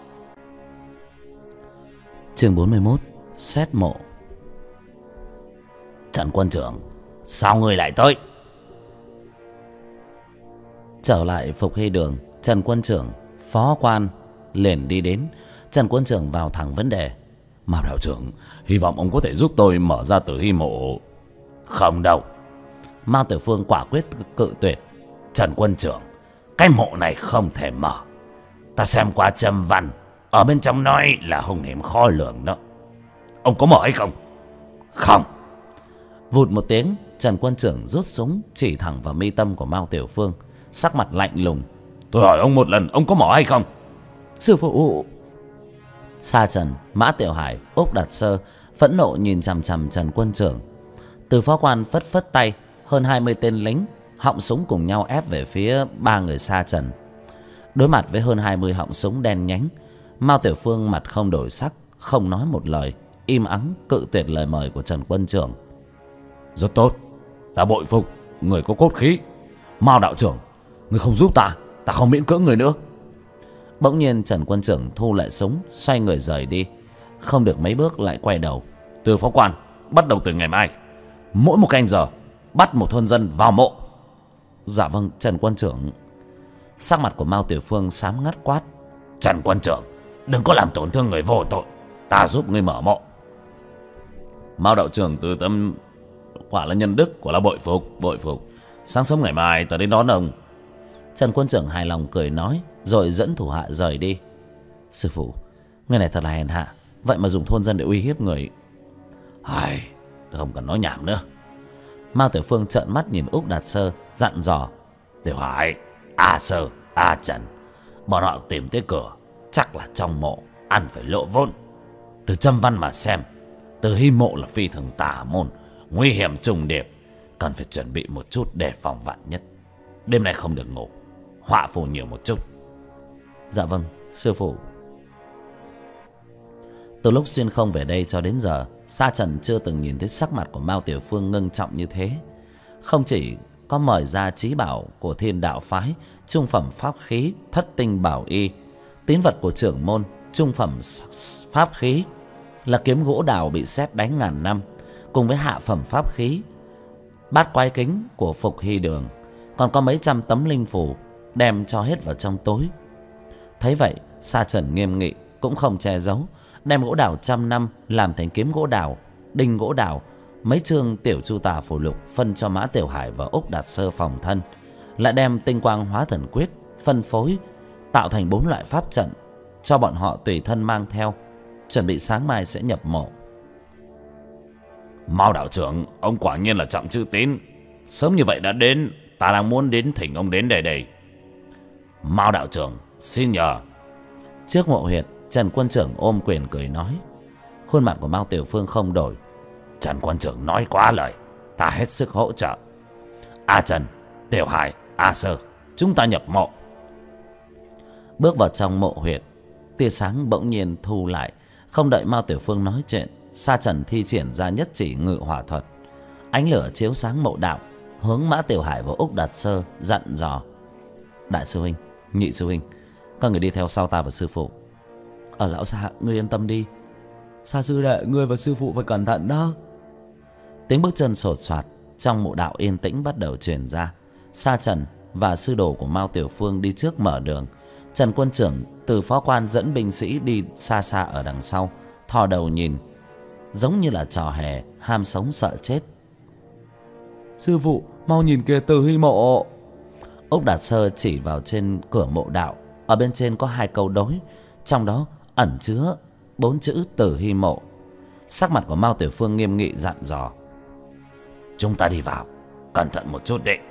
Speaker 1: Chương 41: Xét mộ.
Speaker 2: Trần Quân Trưởng, sao người lại tới?
Speaker 1: Trở lại Phục Hy Đường, Trần Quân Trưởng, phó quan liền đi đến. Trần Quân Trưởng vào thẳng vấn đề.
Speaker 2: Mao đạo trưởng, hy vọng ông có thể giúp tôi mở ra Tử Hy mộ. Không đâu.
Speaker 1: Mao Tiểu Phương quả quyết cự tuyệt.
Speaker 2: Trần Quân Trưởng, cái mộ này không thể mở. Ta xem qua châm văn, ở bên trong nói là hung hiểm khó lường đó. Ông có mở hay không? Không.
Speaker 1: Vụt một tiếng, Trần Quân Trưởng rút súng chỉ thẳng vào mi tâm của Mao Tiểu Phương, sắc mặt lạnh lùng.
Speaker 2: Tôi hỏi ông một lần, ông có mở hay không?
Speaker 1: Sư phụ. Sa Trần, Mã Tiểu Hải, Úc Đạt Sơ phẫn nộ nhìn chằm chằm Trần Quân Trưởng. Từ phó quan phất phất tay, hơn 20 tên lính họng súng cùng nhau ép về phía ba người sa trần. Đối mặt với hơn 20 họng súng đen nhánh, Mao Tiểu Phương mặt không đổi sắc, không nói một lời, im ắng cự tuyệt lời mời của Trần quân trưởng.
Speaker 2: Rất tốt, ta bội phục, người có cốt khí. Mao đạo trưởng, người không giúp ta không miễn cưỡng người nữa.
Speaker 1: Bỗng nhiên Trần quân trưởng thu lại súng, xoay người rời đi. Không được mấy bước lại quay đầu.
Speaker 2: Từ phó quan, bắt đầu từ ngày mai, mỗi một canh giờ bắt một thôn dân vào mộ.
Speaker 1: Dạ vâng Trần quân trưởng. Sắc mặt của Mao Tiểu Phương xám ngắt quát.
Speaker 2: Trần quân trưởng, đừng có làm tổn thương người vô tội, ta giúp ngươi mở mộ. Mao đạo trưởng từ tâm quả là nhân đức, quả là bội phục. Sáng sớm ngày mai ta đến đón ông.
Speaker 1: Trần quân trưởng hài lòng cười nói, rồi dẫn thủ hạ rời đi. Sư phụ, người này thật là hèn hạ, vậy mà dùng thôn dân để uy hiếp người.
Speaker 2: Ai, không cần nói nhảm nữa.
Speaker 1: Mao Tiểu Phương trợn mắt nhìn Úc Đạt Sơ, dặn dò.
Speaker 2: Tiểu Hải, A Sơ, A Trần, bọn họ tìm tới cửa, chắc là trong mộ ăn phải lộ vốn. Từ châm văn mà xem, từ hy mộ là phi thường tà môn, nguy hiểm trùng điệp, cần phải chuẩn bị một chút để phòng vạn nhất. Đêm nay không được ngủ, họa phù nhiều một chút.
Speaker 1: Dạ vâng sư phụ. Từ lúc xuyên không về đây cho đến giờ, Sa Trần chưa từng nhìn thấy sắc mặt của Mao Tiểu Phương ngưng trọng như thế. Không chỉ có mời ra trí bảo của Thiên Đạo phái, trung phẩm pháp khí Thất Tinh Bảo Y, tín vật của trưởng môn, trung phẩm pháp khí là kiếm gỗ đào bị sét đánh ngàn năm, cùng với hạ phẩm pháp khí Bát Quái Kính của Phục Hy Đường, còn có mấy trăm tấm linh phù đem cho hết vào trong tối. Thấy vậy, Sa Trần nghiêm nghị cũng không che giấu, đem gỗ đào trăm năm làm thành kiếm gỗ đào, đinh gỗ đào, mấy chương tiểu chu tà phù lục phân cho Mã Tiểu Hải và Úc Đạt Sơ phòng thân, lại đem tinh quang hóa thần quyết phân phối tạo thành 4 loại pháp trận cho bọn họ tùy thân mang theo, chuẩn bị sáng mai sẽ nhập mộ.
Speaker 2: Mao đạo trưởng, ông quả nhiên là trọng chữ tín, sớm như vậy đã đến, ta đang muốn đến thỉnh ông đến đây. Mao đạo trưởng, xin nhờ.
Speaker 1: Trước mộ huyệt, Trần quân trưởng ôm quyền cười nói. Khuôn mặt của Mao Tiểu Phương không đổi.
Speaker 2: Trần quân trưởng nói quá lời, ta hết sức hỗ trợ. A Trần, Tiểu Hải, A Sơ, chúng ta nhập mộ.
Speaker 1: Bước vào trong mộ huyệt, tia sáng bỗng nhiên thu lại. Không đợi Mao Tiểu Phương nói chuyện, Sa Trần thi triển ra nhất chỉ ngự hỏa thuật. Ánh lửa chiếu sáng mộ đạo, hướng Mã Tiểu Hải và Úc Đạt Sơ dặn dò. Đại sư huynh, nhị sư huynh, các người đi theo sau ta và sư phụ. Lão Sa, ngươi yên tâm đi. Sa sư đệ, ngươi và sư phụ phải cẩn thận đó. Tiếng bước chân sột soạt trong mộ đạo yên tĩnh bắt đầu truyền ra. Sa Trần và sư đồ của Mao Tiểu Phương đi trước mở đường. Trần quân trưởng từ phó quan dẫn binh sĩ đi xa xa ở đằng sau, thò đầu nhìn, giống như là trò hề, ham sống sợ chết. Sư phụ, mau nhìn kìa, Từ Hy mộ. Úc Đạt Sơ chỉ vào trên cửa mộ đạo, ở bên trên có 2 câu đối, trong đó ẩn chứa 4 chữ Từ Hy mộ. Sắc mặt của Mao Tiểu Phương nghiêm nghị dặn dò.
Speaker 2: Chúng ta đi vào, cẩn thận một chút đấy.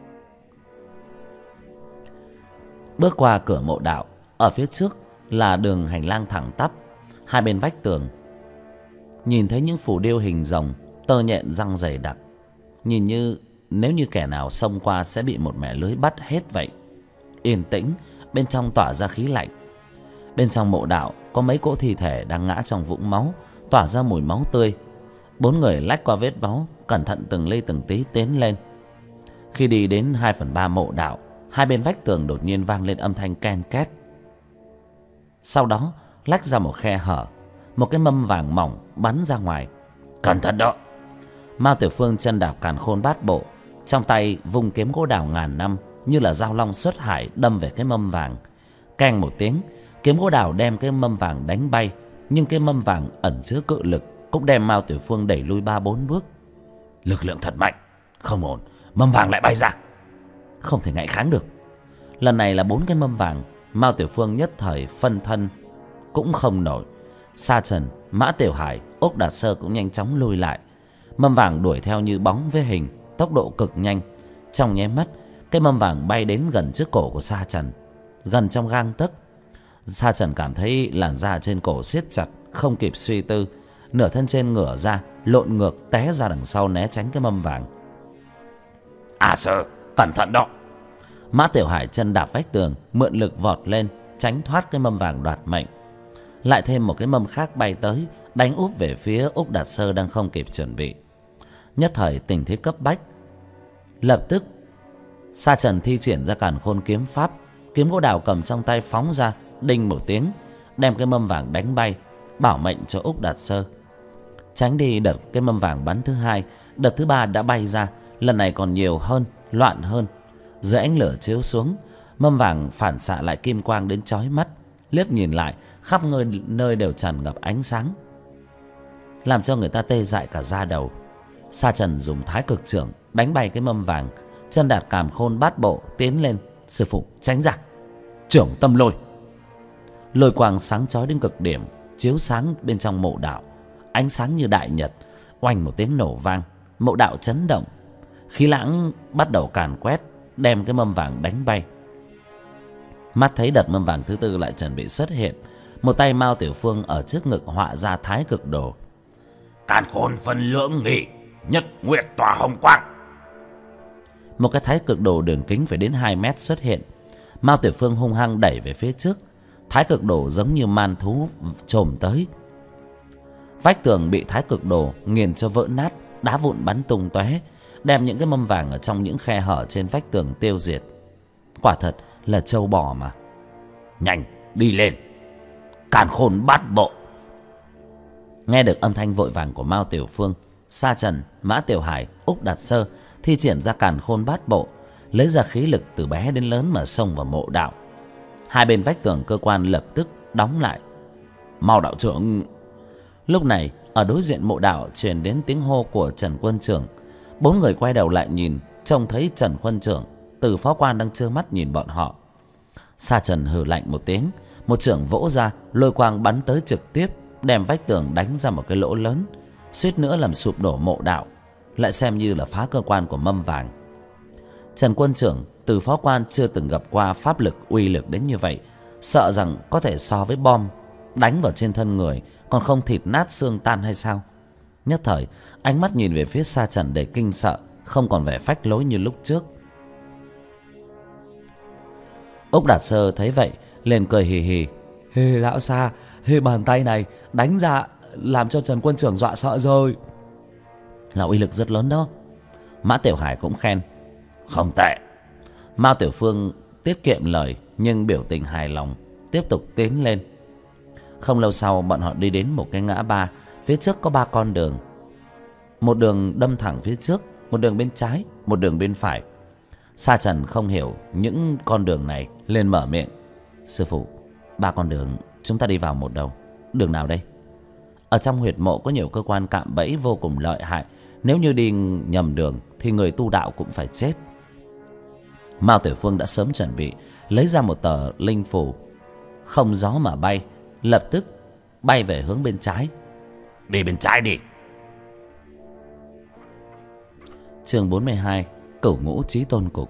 Speaker 1: Bước qua cửa mộ đạo, ở phía trước là đường hành lang thẳng tắp, hai bên vách tường nhìn thấy những phù điêu hình rồng, tơ nhện răng dày đặc, nhìn như nếu như kẻ nào xông qua sẽ bị một mẻ lưới bắt hết vậy. Yên tĩnh, bên trong tỏa ra khí lạnh. Bên trong mộ đạo có mấy cỗ thi thể đang ngã trong vũng máu, tỏa ra mùi máu tươi. 4 người lách qua vết máu, cẩn thận từng ly từng tí tiến lên. Khi đi đến 2/3 mộ đạo, hai bên vách tường đột nhiên vang lên âm thanh ken két. Sau đó lách ra một khe hở, một cái mâm vàng mỏng bắn ra ngoài.
Speaker 2: Cẩn thận đó.
Speaker 1: Mao Tiểu Phương chân đạp càn khôn bát bộ, trong tay vung kiếm gỗ đào ngàn năm như là dao long xuất hải đâm về cái mâm vàng. Keng một tiếng, kiếm gỗ đào đem cái mâm vàng đánh bay, nhưng cái mâm vàng ẩn chứa cự lực cũng đem Mao Tiểu Phương đẩy lui 3-4 bước.
Speaker 2: Lực lượng thật mạnh, không ổn, mâm vàng lại bay ra.
Speaker 1: Không thể ngạnh kháng được. Lần này là 4 cái mâm vàng, Mao Tiểu Phương nhất thời phân thân cũng không nổi. Sa Trần, Mã Tiểu Hải, Úc Đạt Sơ cũng nhanh chóng lùi lại. Mâm vàng đuổi theo như bóng với hình, tốc độ cực nhanh. Trong nháy mắt, cái mâm vàng bay đến gần trước cổ của Sa Trần, gần trong gang tấc. Sa Trần cảm thấy làn da trên cổ siết chặt, không kịp suy tư, nửa thân trên ngửa ra, lộn ngược té ra đằng sau né tránh cái mâm vàng.
Speaker 2: A Sơ, cẩn thận đó.
Speaker 1: Mã Tiểu Hải chân đạp vách tường, mượn lực vọt lên, tránh thoát cái mâm vàng đoạt mệnh. Lại thêm một cái mâm khác bay tới, đánh úp về phía Úc Đạt Sơ đang không kịp chuẩn bị. Nhất thời tình thế cấp bách, lập tức Sa Trần thi triển ra Càn Khôn kiếm pháp. Kiếm gỗ đào cầm trong tay phóng ra, đinh một tiếng, đem cái mâm vàng đánh bay, bảo mệnh cho Úc Đạt Sơ. Tránh đi đợt cái mâm vàng bắn thứ hai, đợt thứ ba đã bay ra, lần này còn nhiều hơn, loạn hơn. Dưới ánh lửa chiếu xuống, mâm vàng phản xạ lại kim quang đến chói mắt. Liếc nhìn lại, khắp nơi đều tràn ngập ánh sáng, làm cho người ta tê dại cả da đầu. Sa Trần dùng Thái Cực Trưởng đánh bay cái mâm vàng, chân đạp Càn Khôn bát bộ tiến lên. Sư phụ tránh ra.
Speaker 2: Trưởng tâm lôi.
Speaker 1: Lôi quang sáng chói đến cực điểm, chiếu sáng bên trong mộ đạo, ánh sáng như đại nhật. Oanh một tiếng nổ vang, mộ đạo chấn động, khí lãng bắt đầu càn quét, đem cái mâm vàng đánh bay. Mắt thấy đợt mâm vàng thứ tư lại chuẩn bị xuất hiện, một tay Mao Tiểu Phương ở trước ngực họa ra Thái Cực Đồ.
Speaker 2: Càn Khôn phân lưỡng nghi, nhật nguyệt tỏa hồng quang.
Speaker 1: Một cái Thái Cực Đồ đường kính phải đến 2 mét xuất hiện. Mao Tiểu Phương hung hăng đẩy về phía trước, Thái Cực Đồ giống như man thú chồm tới. Vách tường bị Thái Cực Đồ nghiền cho vỡ nát, đá vụn bắn tung tóe, đem những cái mâm vàng ở trong những khe hở trên vách tường tiêu diệt. Quả thật là trâu bò mà.
Speaker 2: Nhanh đi lên, Càn Khôn bát bộ.
Speaker 1: Nghe được âm thanh vội vàng của Mao Tiểu Phương, Sa Trần, Mã Tiểu Hải, Úc Đạt Sơ thi triển ra Càn Khôn bát bộ, lấy ra khí lực từ bé đến lớn mà xông vào mộ đạo. Hai bên vách tường cơ quan lập tức đóng lại.
Speaker 2: Mao đạo trưởng.
Speaker 1: Lúc này ở đối diện mộ đạo truyền đến tiếng hô của Trần Quân Trưởng. 4 người quay đầu lại nhìn, trông thấy Trần Quân Trưởng, Từ Phó Quan đang trơ mắt nhìn bọn họ. Sa Trần hừ lạnh một tiếng, một chưởng vỗ ra, lôi quang bắn tới trực tiếp, đem vách tường đánh ra một cái lỗ lớn, suýt nữa làm sụp đổ mộ đạo, lại xem như là phá cơ quan của mâm vàng. Trần Quân Trưởng, Từ Phó Quan chưa từng gặp qua pháp lực uy lực đến như vậy, sợ rằng có thể so với bom đánh vào trên thân người còn không thịt nát xương tan hay sao. Nhất thời ánh mắt nhìn về phía Sa Trần đầy kinh sợ, không còn vẻ phách lối như lúc trước. Úc Đạt Sơ thấy vậy liền cười hì hì.
Speaker 3: Hê lão Sa, hê bàn tay này đánh ra làm cho Trần Quân Trưởng dọa sợ rồi.
Speaker 1: Là uy lực rất lớn đó. Mã Tiểu Hải cũng khen.
Speaker 2: Không tệ.
Speaker 1: Mao Tiểu Phương tiết kiệm lời nhưng biểu tình hài lòng, tiếp tục tiến lên. Không lâu sau bọn họ đi đến một cái ngã ba. Phía trước có 3 con đường, một đường đâm thẳng phía trước, một đường bên trái, một đường bên phải. Sa Trần không hiểu những con đường này, lên mở miệng. Sư phụ, 3 con đường chúng ta đi vào một đầu, đường nào đây? Ở trong huyệt mộ có nhiều cơ quan cạm bẫy vô cùng lợi hại, nếu như đi nhầm đường thì người tu đạo cũng phải chết. Mao Tiểu Phương đã sớm chuẩn bị, lấy ra một tờ linh phù, không gió mà bay, lập tức bay về hướng bên trái.
Speaker 2: Đi bên trái đi.
Speaker 1: Chương 42, Cửu Ngũ Chí Tôn Cục.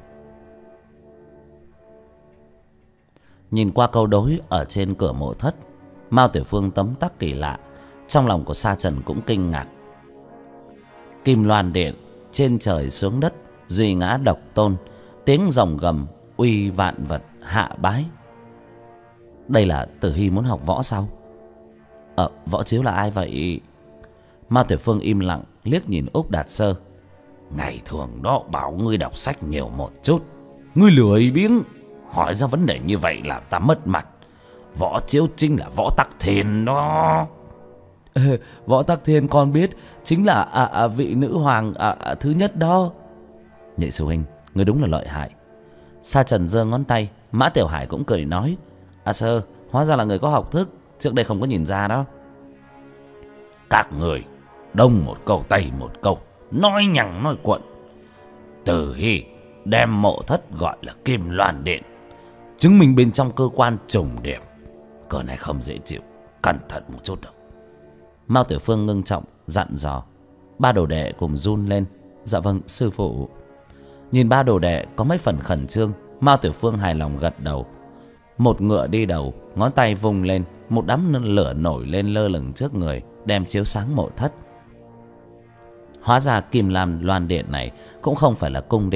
Speaker 1: Nhìn qua câu đối ở trên cửa mộ thất, Mao Tiểu Phương tấm tắc kỳ lạ, trong lòng của Sa Trần cũng kinh ngạc. Kim Loan Điện, trên trời xuống đất, duy ngã độc tôn, tiếng rồng gầm, uy vạn vật hạ bái. Đây là Tử Hy muốn học võ sao? Võ Chiếu là ai vậy? Mao Tiểu Phương im lặng liếc nhìn Úc Đạt Sơ.
Speaker 2: Ngày thường đó bảo ngươi đọc sách nhiều một chút, ngươi lười biếng, hỏi ra vấn đề như vậy làm ta mất mặt. Võ Chiếu chính là Võ Tắc Thiên đó.
Speaker 3: Võ Tắc Thiên con biết, chính là vị nữ hoàng thứ nhất đó.
Speaker 1: Nhị sư huynh, ngươi đúng là lợi hại. Sa Trần giơ ngón tay. Mã Tiểu Hải cũng cười nói. Sơ, hóa ra là người có học thức, trước đây không có nhìn ra đó.
Speaker 2: Các người đông một câu tây một câu, nói nhằng nói cuộn. Tử Hy đem mộ thất gọi là Kim Loan Điện, chứng minh bên trong cơ quan trùng điệp. Cờ này không dễ chịu, cẩn thận một chút đâu.
Speaker 1: Mao Tiểu Phương ngưng trọng dặn dò. 3 đồ đệ cùng run lên. Dạ vâng sư phụ. Nhìn 3 đồ đệ có mấy phần khẩn trương, Mao Tiểu Phương hài lòng gật đầu. Một ngựa đi đầu, ngón tay vung lên, một đám lửa nổi lên lơ lửng trước người, đem chiếu sáng mộ thất. Hóa ra Kim Loan Điện này cũng không phải là cung điện,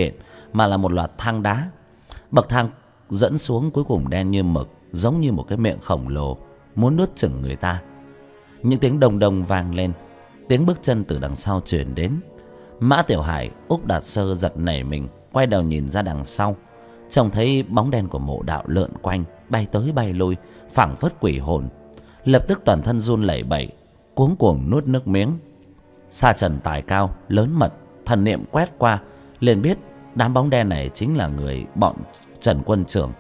Speaker 1: mà là một loạt thang đá. Bậc thang dẫn xuống cuối cùng đen như mực, giống như một cái miệng khổng lồ muốn nuốt chửng người ta. Những tiếng đồng đồng vang lên, tiếng bước chân từ đằng sau truyền đến. Mã Tiểu Hải, Úc Đạt Sơ giật nảy mình, quay đầu nhìn ra đằng sau, trông thấy bóng đen của Mộ Đạo lượn quanh, bay tới bay lui, phảng phất quỷ hồn. Lập tức toàn thân run lẩy bẩy, cuống cuồng nuốt nước miếng. Sa trần tài cao lớn mật, thần niệm quét qua liền biết đám bóng đen này chính là người bọn Trần Quân Trưởng.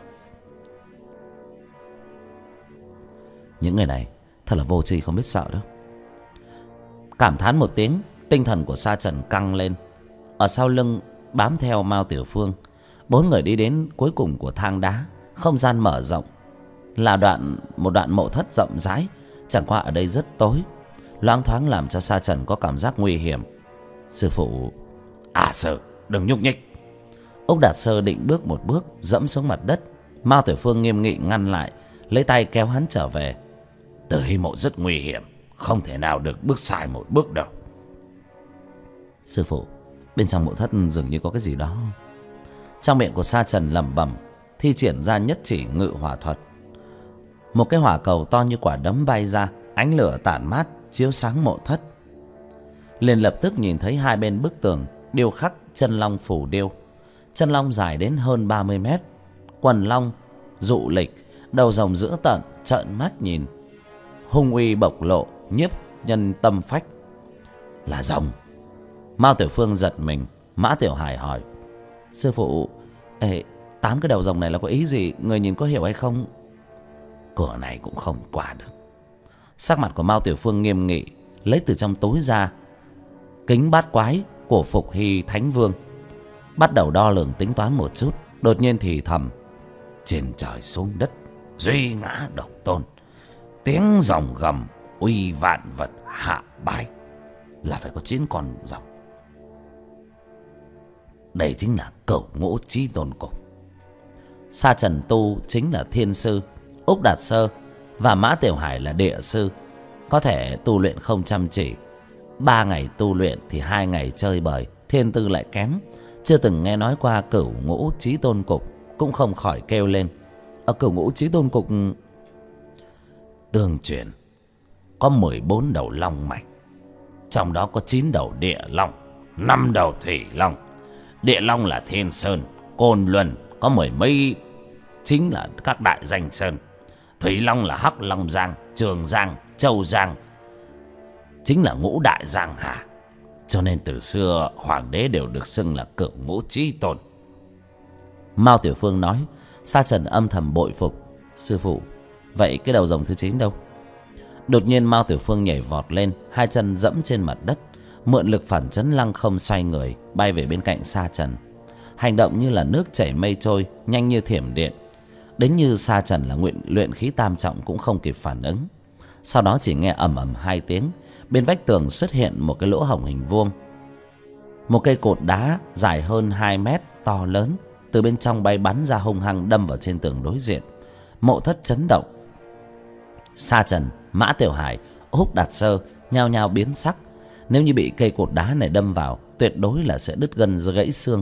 Speaker 1: Những người này thật là vô tri không biết sợ đâu. Cảm thán một tiếng, tinh thần của Sa Trần căng lên. Ở sau lưng bám theo Mao Tiểu Phương, bốn người đi đến cuối cùng của thang đá. Không gian mở rộng, là một đoạn mộ thất rộng rãi, chẳng qua ở đây rất tối, loáng thoáng làm cho Sa Trần có cảm giác nguy hiểm. Sư phụ, Sơ, đừng nhúc nhích. Úc Đạt Sơ định bước một bước, dẫm xuống mặt đất. Mao Tiểu Phương nghiêm nghị ngăn lại, lấy tay kéo hắn trở về. Tử Hy mộ rất nguy hiểm, không thể nào được bước sai một bước đâu. Sư phụ, bên trong mộ thất dường như có cái gì đó. Trong miệng của Sa Trần lẩm bẩm, thi triển ra nhất chỉ ngự hỏa thuật. Một cái hỏa cầu to như quả đấm bay ra, ánh lửa tản mát chiếu sáng mộ thất. Liền lập tức nhìn thấy hai bên bức tường điêu khắc chân long phù điêu. Chân long dài đến hơn 30 mét, quần long dụ lịch, đầu rồng giữa tận, trợn mắt nhìn, hung uy bộc lộ, nhiếp nhân tâm phách. Là rồng. Mao Tiểu Phương giật mình. Mã Tiểu Hải hỏi, sư phụ, 8 cái đầu rồng này là có ý gì, người nhìn có hiểu hay không? Cửa này cũng không qua được. Sắc mặt của Mao Tiểu Phương nghiêm nghị, lấy từ trong túi ra kính bát quái của Phục Hy Thánh Vương, bắt đầu đo lường tính toán một chút. Đột nhiên thì thầm, trên trời xuống đất, duy ngã độc tôn, tiếng rồng gầm uy vạn vật hạ bái. Là phải có 9 con rồng. Đây chính là Cửu Ngũ Chí Tôn Cục. Sa Trần tu chính là thiên sư, Úc Đạt Sơ và Mã Tiểu Hải là địa sư, có thể tu luyện không chăm chỉ. 3 ngày tu luyện thì 2 ngày chơi bời, thiên tư lại kém, chưa từng nghe nói qua Cửu Ngũ Chí Tôn Cục, cũng không khỏi kêu lên. Ở Cửu Ngũ Chí Tôn Cục tương truyền có 14 đầu long mạch, trong đó có 9 đầu địa long, 5 đầu thủy long. Địa long là Thiên Sơn, Côn Luân, có 10 mấy chính là các đại danh sơn. Thủy long là Hắc Long Giang, Trường Giang, Châu Giang, chính là ngũ đại giang hà. Cho nên từ xưa hoàng đế đều được xưng là Cửu Ngũ Chí Tôn. Mao Tiểu Phương nói. Sa Trần âm thầm bội phục. Sư phụ, vậy cái đầu rồng thứ 9 đâu? Đột nhiên Mao Tiểu Phương nhảy vọt lên, hai chân dẫm trên mặt đất, mượn lực phản chấn lăng không xoay người, bay về bên cạnh Sa Trần. Hành động như là nước chảy mây trôi, nhanh như thiểm điện. Đến như Sa Trần là luyện khí tam trọng cũng không kịp phản ứng. Sau đó chỉ nghe ầm ầm 2 tiếng, bên vách tường xuất hiện một cái lỗ hổng hình vuông. Một cây cột đá dài hơn 2 mét to lớn từ bên trong bay bắn ra, hung hăng đâm vào trên tường đối diện. Mộ thất chấn động. Sa Trần, Mã Tiểu Hải, Úc Đạt Sơ nhao nhao biến sắc. Nếu như bị cây cột đá này đâm vào, tuyệt đối là sẽ đứt gân gãy xương.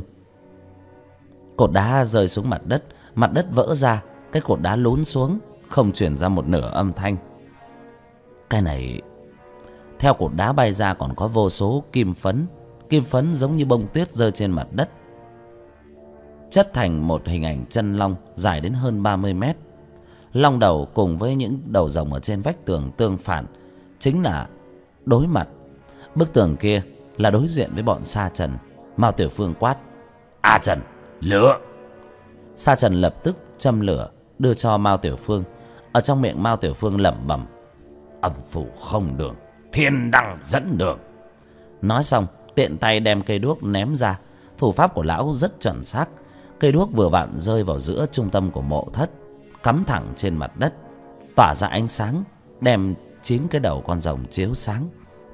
Speaker 1: Cột đá rơi xuống mặt đất vỡ ra, cái cột đá lún xuống, không truyền ra một nửa âm thanh. Cái này, theo cột đá bay ra còn có vô số kim phấn giống như bông tuyết rơi trên mặt đất, chất thành một hình ảnh chân long dài đến hơn 30 mét. Long đầu cùng với những đầu rồng ở trên vách tường tương phản, chính là đối mặt. Bức tường kia là đối diện với bọn Sa Trần. Mao Tiểu Phương quát, A Trần, lửa. Sa Trần lập tức châm lửa đưa cho Mao Tiểu Phương. Ở trong miệng Mao Tiểu Phương lẩm bẩm, âm phủ không đường, thiên đăng dẫn đường. Nói xong tiện tay đem cây đuốc ném ra. Thủ pháp của lão rất chuẩn xác. Cây đuốc vừa vặn rơi vào giữa trung tâm của mộ thất, cắm thẳng trên mặt đất, tỏa ra ánh sáng, đem 9 cái đầu con rồng chiếu sáng.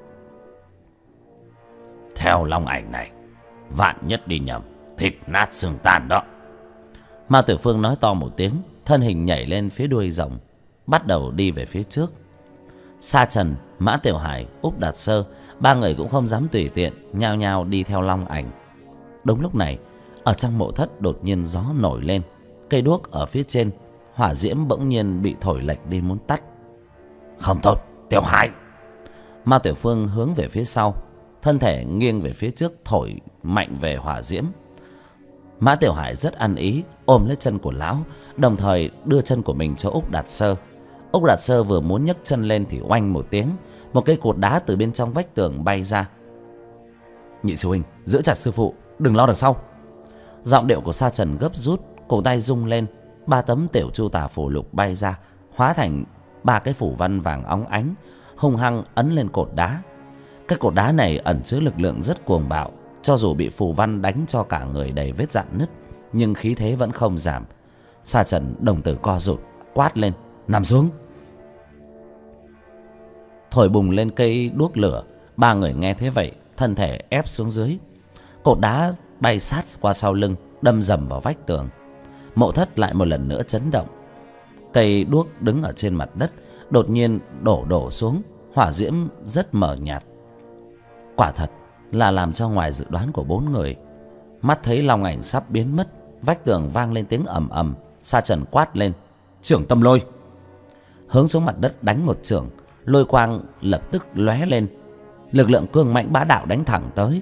Speaker 1: Theo long ảnh này, vạn nhất đi nhầm, thịt nát xương tan đó. Mao Tiểu Phương nói to một tiếng, thân hình nhảy lên phía đuôi rồng, bắt đầu đi về phía trước. Sa Trần, Mã Tiểu Hải, Úc Đạt Sơ, 3 người cũng không dám tùy tiện, nhao nhao đi theo long ảnh. Đúng lúc này,
Speaker 2: Ở trong mộ thất đột nhiên gió nổi lên, cây đuốc ở phía trên hỏa diễm bỗng nhiên bị thổi lệch đi muốn tắt. Không tốt, Tiểu Hải! Mao Tiểu Phương hướng về phía sau, thân thể nghiêng về phía trước thổi mạnh về hỏa diễm. Mã Tiểu Hải rất ăn ý ôm lấy chân của lão, đồng thời đưa chân của mình cho Úc Đạt Sơ. Úc Đạt Sơ vừa muốn nhấc chân lên thì oanh một tiếng, một cây cột đá từ bên trong vách tường bay ra. Nhị sư huynh, giữ chặt sư phụ, đừng lo đằng sau. Giọng điệu của Sa Trần gấp rút, cổ tay rung lên, 3 tấm tiểu chu tả phù lục bay ra, hóa thành 3 cái phù văn vàng óng ánh, hung hăng ấn lên cột đá. Cái cột đá này ẩn chứa lực lượng rất cuồng bạo, cho dù bị phù văn đánh cho cả người đầy vết rạn nứt, nhưng khí thế vẫn không giảm. Sa Trần đồng tử co rụt, quát lên: nằm xuống! Thổi bùng lên cây đuốc lửa. 3 người nghe thế vậy, thân thể ép xuống dưới. Cột đá bay sát qua sau lưng, đâm rầm vào vách tường. Mộ thất lại một lần nữa chấn động. Cây đuốc đứng ở trên mặt đất đột nhiên đổ xuống, hỏa diễm rất mờ nhạt. Quả thật là làm cho ngoài dự đoán của 4 người. Mắt thấy long ảnh sắp biến mất, vách tường vang lên tiếng ầm ầm. Sa Trần quát lên: Trưởng Tâm Lôi! Hướng xuống mặt đất đánh một chưởng, lôi quang lập tức lóe lên, lực lượng cương mạnh bá đạo đánh thẳng tới.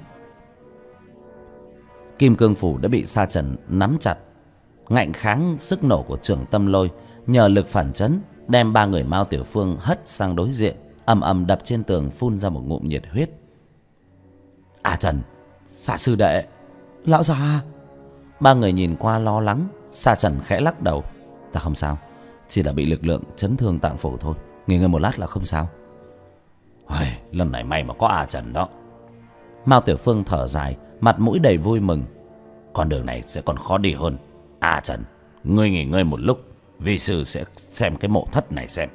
Speaker 2: Kim cương phủ đã bị Sa Trần nắm chặt, ngạnh kháng sức nổ của Trưởng Tâm Lôi, nhờ lực phản chấn đem 3 người Mao Tiểu Phương hất sang đối diện, ầm ầm đập trên tường, phun ra một ngụm nhiệt huyết. Trần, Sa sư đệ, lão già! 3 người nhìn qua lo lắng. Sa Trần khẽ lắc đầu: Ta không sao, chỉ là bị lực lượng chấn thương tạng phủ thôi, nghỉ ngơi một lát là không sao. Lần này may mà có Trần đó. Mao Tiểu Phương thở dài, mặt mũi đầy vui mừng. Con đường này sẽ còn khó đi hơn. Trần, ngươi nghỉ ngơi một lúc, vi sư sẽ xem cái mộ thất này xem.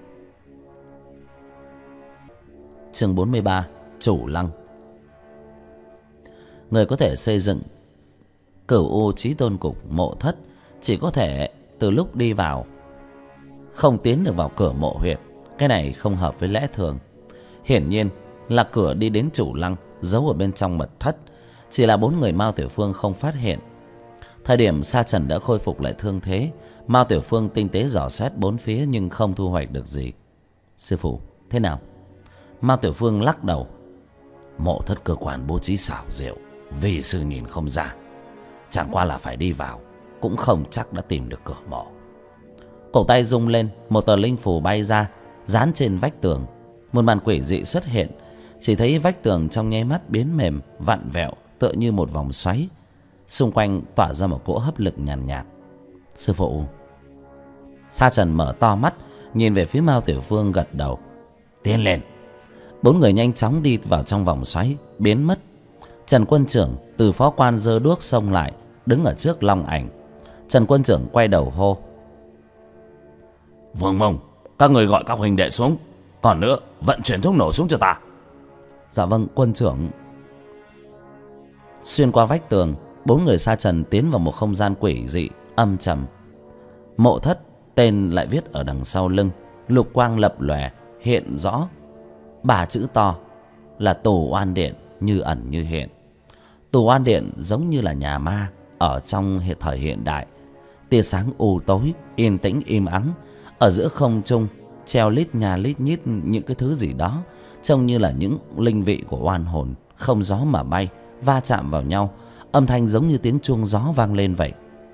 Speaker 2: Chương 43: Chủ Lăng. Người có thể xây dựng Cửu U Chí Tôn Cục mộ thất chỉ có thể từ lúc đi vào, không tiến được vào cửa mộ huyệt. Cái này không hợp với lẽ thường. Hiển nhiên là cửa đi đến chủ lăng giấu ở bên trong mật thất, chỉ là 4 người Mao Tiểu Phương không phát hiện. Thời điểm Sa Trần đã khôi phục lại thương thế, Mao Tiểu Phương tinh tế dò xét 4 phía nhưng không thu hoạch được gì. Sư phụ, thế nào? Mao Tiểu Phương lắc đầu: Mộ thất cơ quan bố trí xảo diệu, vì sư nhìn không ra. Chẳng qua là phải đi vào, cũng không chắc đã tìm được cửa mộ. Cổ tay rung lên, một tờ linh phù bay ra, dán trên vách tường. Một màn quỷ dị xuất hiện, chỉ thấy vách tường trong nháy mắt biến mềm, vặn vẹo, tựa như một vòng xoáy. Xung quanh tỏa ra một cỗ hấp lực nhàn nhạt. Sư phụ! Sa Trần mở to mắt, nhìn về phía Mao Tiểu Phương, gật đầu: Tiến lên! 4 người nhanh chóng đi vào trong vòng xoáy, biến mất. Trần Quân Trưởng từ phó quan giơ đuốc xông lại, đứng ở trước long ảnh. Trần Quân Trưởng quay đầu hô: Vương Mông, các người gọi các huynh đệ xuống, còn nữa vận chuyển thuốc nổ xuống cho ta. Dạ vâng, quân trưởng. Xuyên qua vách tường, 4 người Sa Trần tiến vào một không gian quỷ dị âm trầm. Mộ thất tên lại viết ở đằng sau lưng, lục quang lập lòe hiện rõ 3 chữ to là Tù Oan Điện, như ẩn như hiện. Tù Oan Điện giống như là nhà ma ở trong thời hiện đại. Tia sáng u tối, yên tĩnh im ắng. Ở giữa không trung treo lít nhà lít nhít những cái thứ gì đó, trông như là những linh vị của oan hồn, không gió mà bay, va chạm vào nhau, âm thanh giống như tiếng chuông gió vang lên vậy.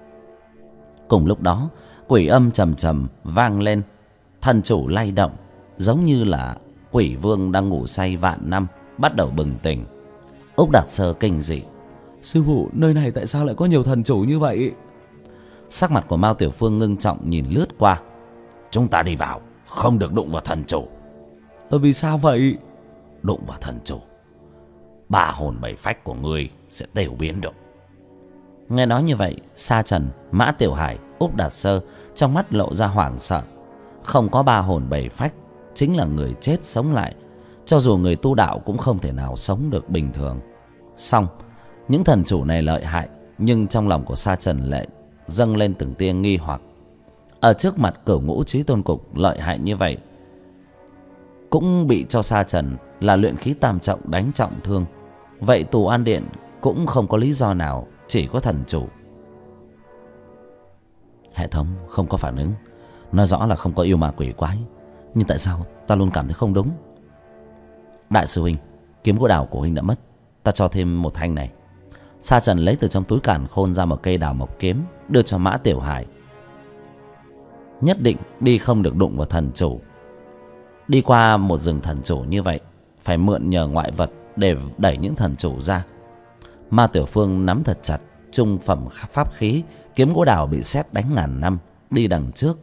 Speaker 2: Cùng lúc đó, quỷ âm trầm trầm vang lên, thần chủ lay động, giống như là quỷ vương đang ngủ say vạn năm bắt đầu bừng tỉnh. Úc Đạt Sơ kinh dị: Sư phụ, nơi này tại sao lại có nhiều thần chủ như vậy? Sắc mặt của Mao Tiểu Phương ngưng trọng nhìn lướt qua: Chúng ta đi vào, không được đụng vào thần chủ. Vì sao vậy? Đụng vào thần chủ, 3 hồn 7 phách của ngươi sẽ đều biến được. Nghe nói như vậy, Sa Trần, Mã Tiểu Hải, Úc Đạt Sơ trong mắt lộ ra hoảng sợ. Không có 3 hồn 7 phách, chính là người chết sống lại. Cho dù người tu đạo cũng không thể nào sống được bình thường. Xong, những thần chủ này lợi hại, nhưng trong lòng của Sa Trần lại dâng lên từng tia nghi hoặc. Ở trước mặt Cửu Ngũ Chí Tôn Cục lợi hại như vậy, cũng bị cho Sa Trần là luyện khí tam trọng đánh trọng thương. Vậy Tù An Điện cũng không có lý do nào chỉ có thần chủ
Speaker 1: Hệ thống không có phản ứng, nói rõ là không có yêu ma quỷ quái, nhưng tại sao ta luôn cảm thấy không đúng? Đại sư huynh, kiếm gỗ đào của huynh đã mất, ta cho thêm một thanh này. Sa Trần lấy từ trong túi càn khôn ra một cây đào mộc kiếm, đưa cho Mã Tiểu Hải. Nhất định đi không được đụng vào thần chủ. Đi qua một rừng thần chủ như vậy, phải mượn nhờ ngoại vật để đẩy những thần chủ ra. Ma Tiểu Phương nắm thật chặt trung phẩm pháp khí kiếm gỗ đào bị sét đánh ngàn năm, đi đằng trước.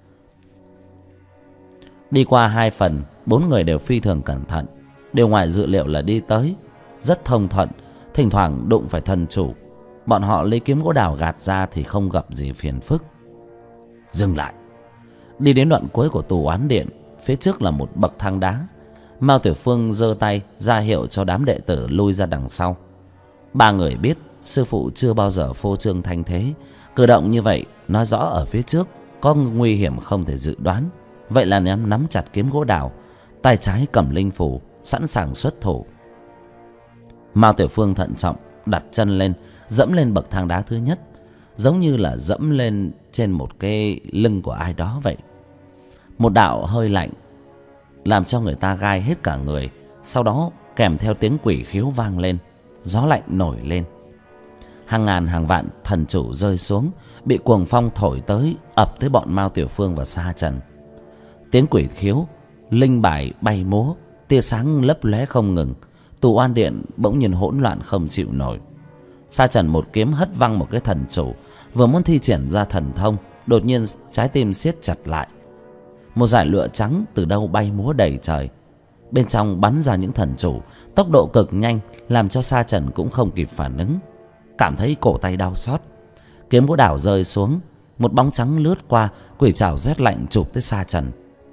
Speaker 1: Đi qua 2 phần, 4 người đều phi thường cẩn thận, đều ngoài dự liệu là đi tới rất thông thuận. Thỉnh thoảng đụng phải thần chủ, bọn họ lấy kiếm gỗ đào gạt ra thì không gặp gì phiền phức. Dừng lại. Đi đến đoạn cuối của tù oán điện, phía trước là một bậc thang đá. Mao Tiểu Phương giơ tay ra hiệu cho đám đệ tử lui ra đằng sau. 3 người biết sư phụ chưa bao giờ phô trương thanh thế, cử động như vậy nói rõ ở phía trước có nguy hiểm không thể dự đoán. Vậy là nắm chặt kiếm gỗ đào, tay trái cầm linh phù, sẵn sàng xuất thủ. Mao Tiểu Phương thận trọng đặt chân lên, dẫm lên bậc thang đá thứ nhất, giống như là dẫm lên trên một cái lưng của ai đó vậy. Một đạo hơi lạnh làm cho người ta gai hết cả người, sau đó kèm theo tiếng quỷ khiếu vang lên, gió lạnh nổi lên. Hàng ngàn hàng vạn thần chủ rơi xuống, bị cuồng phong thổi tới, ập tới bọn Mao Tiểu Phương và Sa Trần. Tiếng quỷ khiếu, linh bài bay múa, tia sáng lấp lóe không ngừng. Tù oan điện bỗng nhiên hỗn loạn không chịu nổi. Sa Trần một kiếm hất văng một cái thần chủ, vừa muốn thi triển ra thần thông, đột nhiên trái tim siết chặt lại. Một dải lụa trắng từ đâu bay múa đầy trời, bên trong bắn ra những thần chủ, tốc độ cực nhanh làm cho Sa Trần cũng không kịp phản ứng, cảm thấy cổ tay đau xót. Kiếm gỗ đào rơi xuống, một bóng trắng lướt qua, quỷ trảo rét lạnh chụp tới Sa Trần.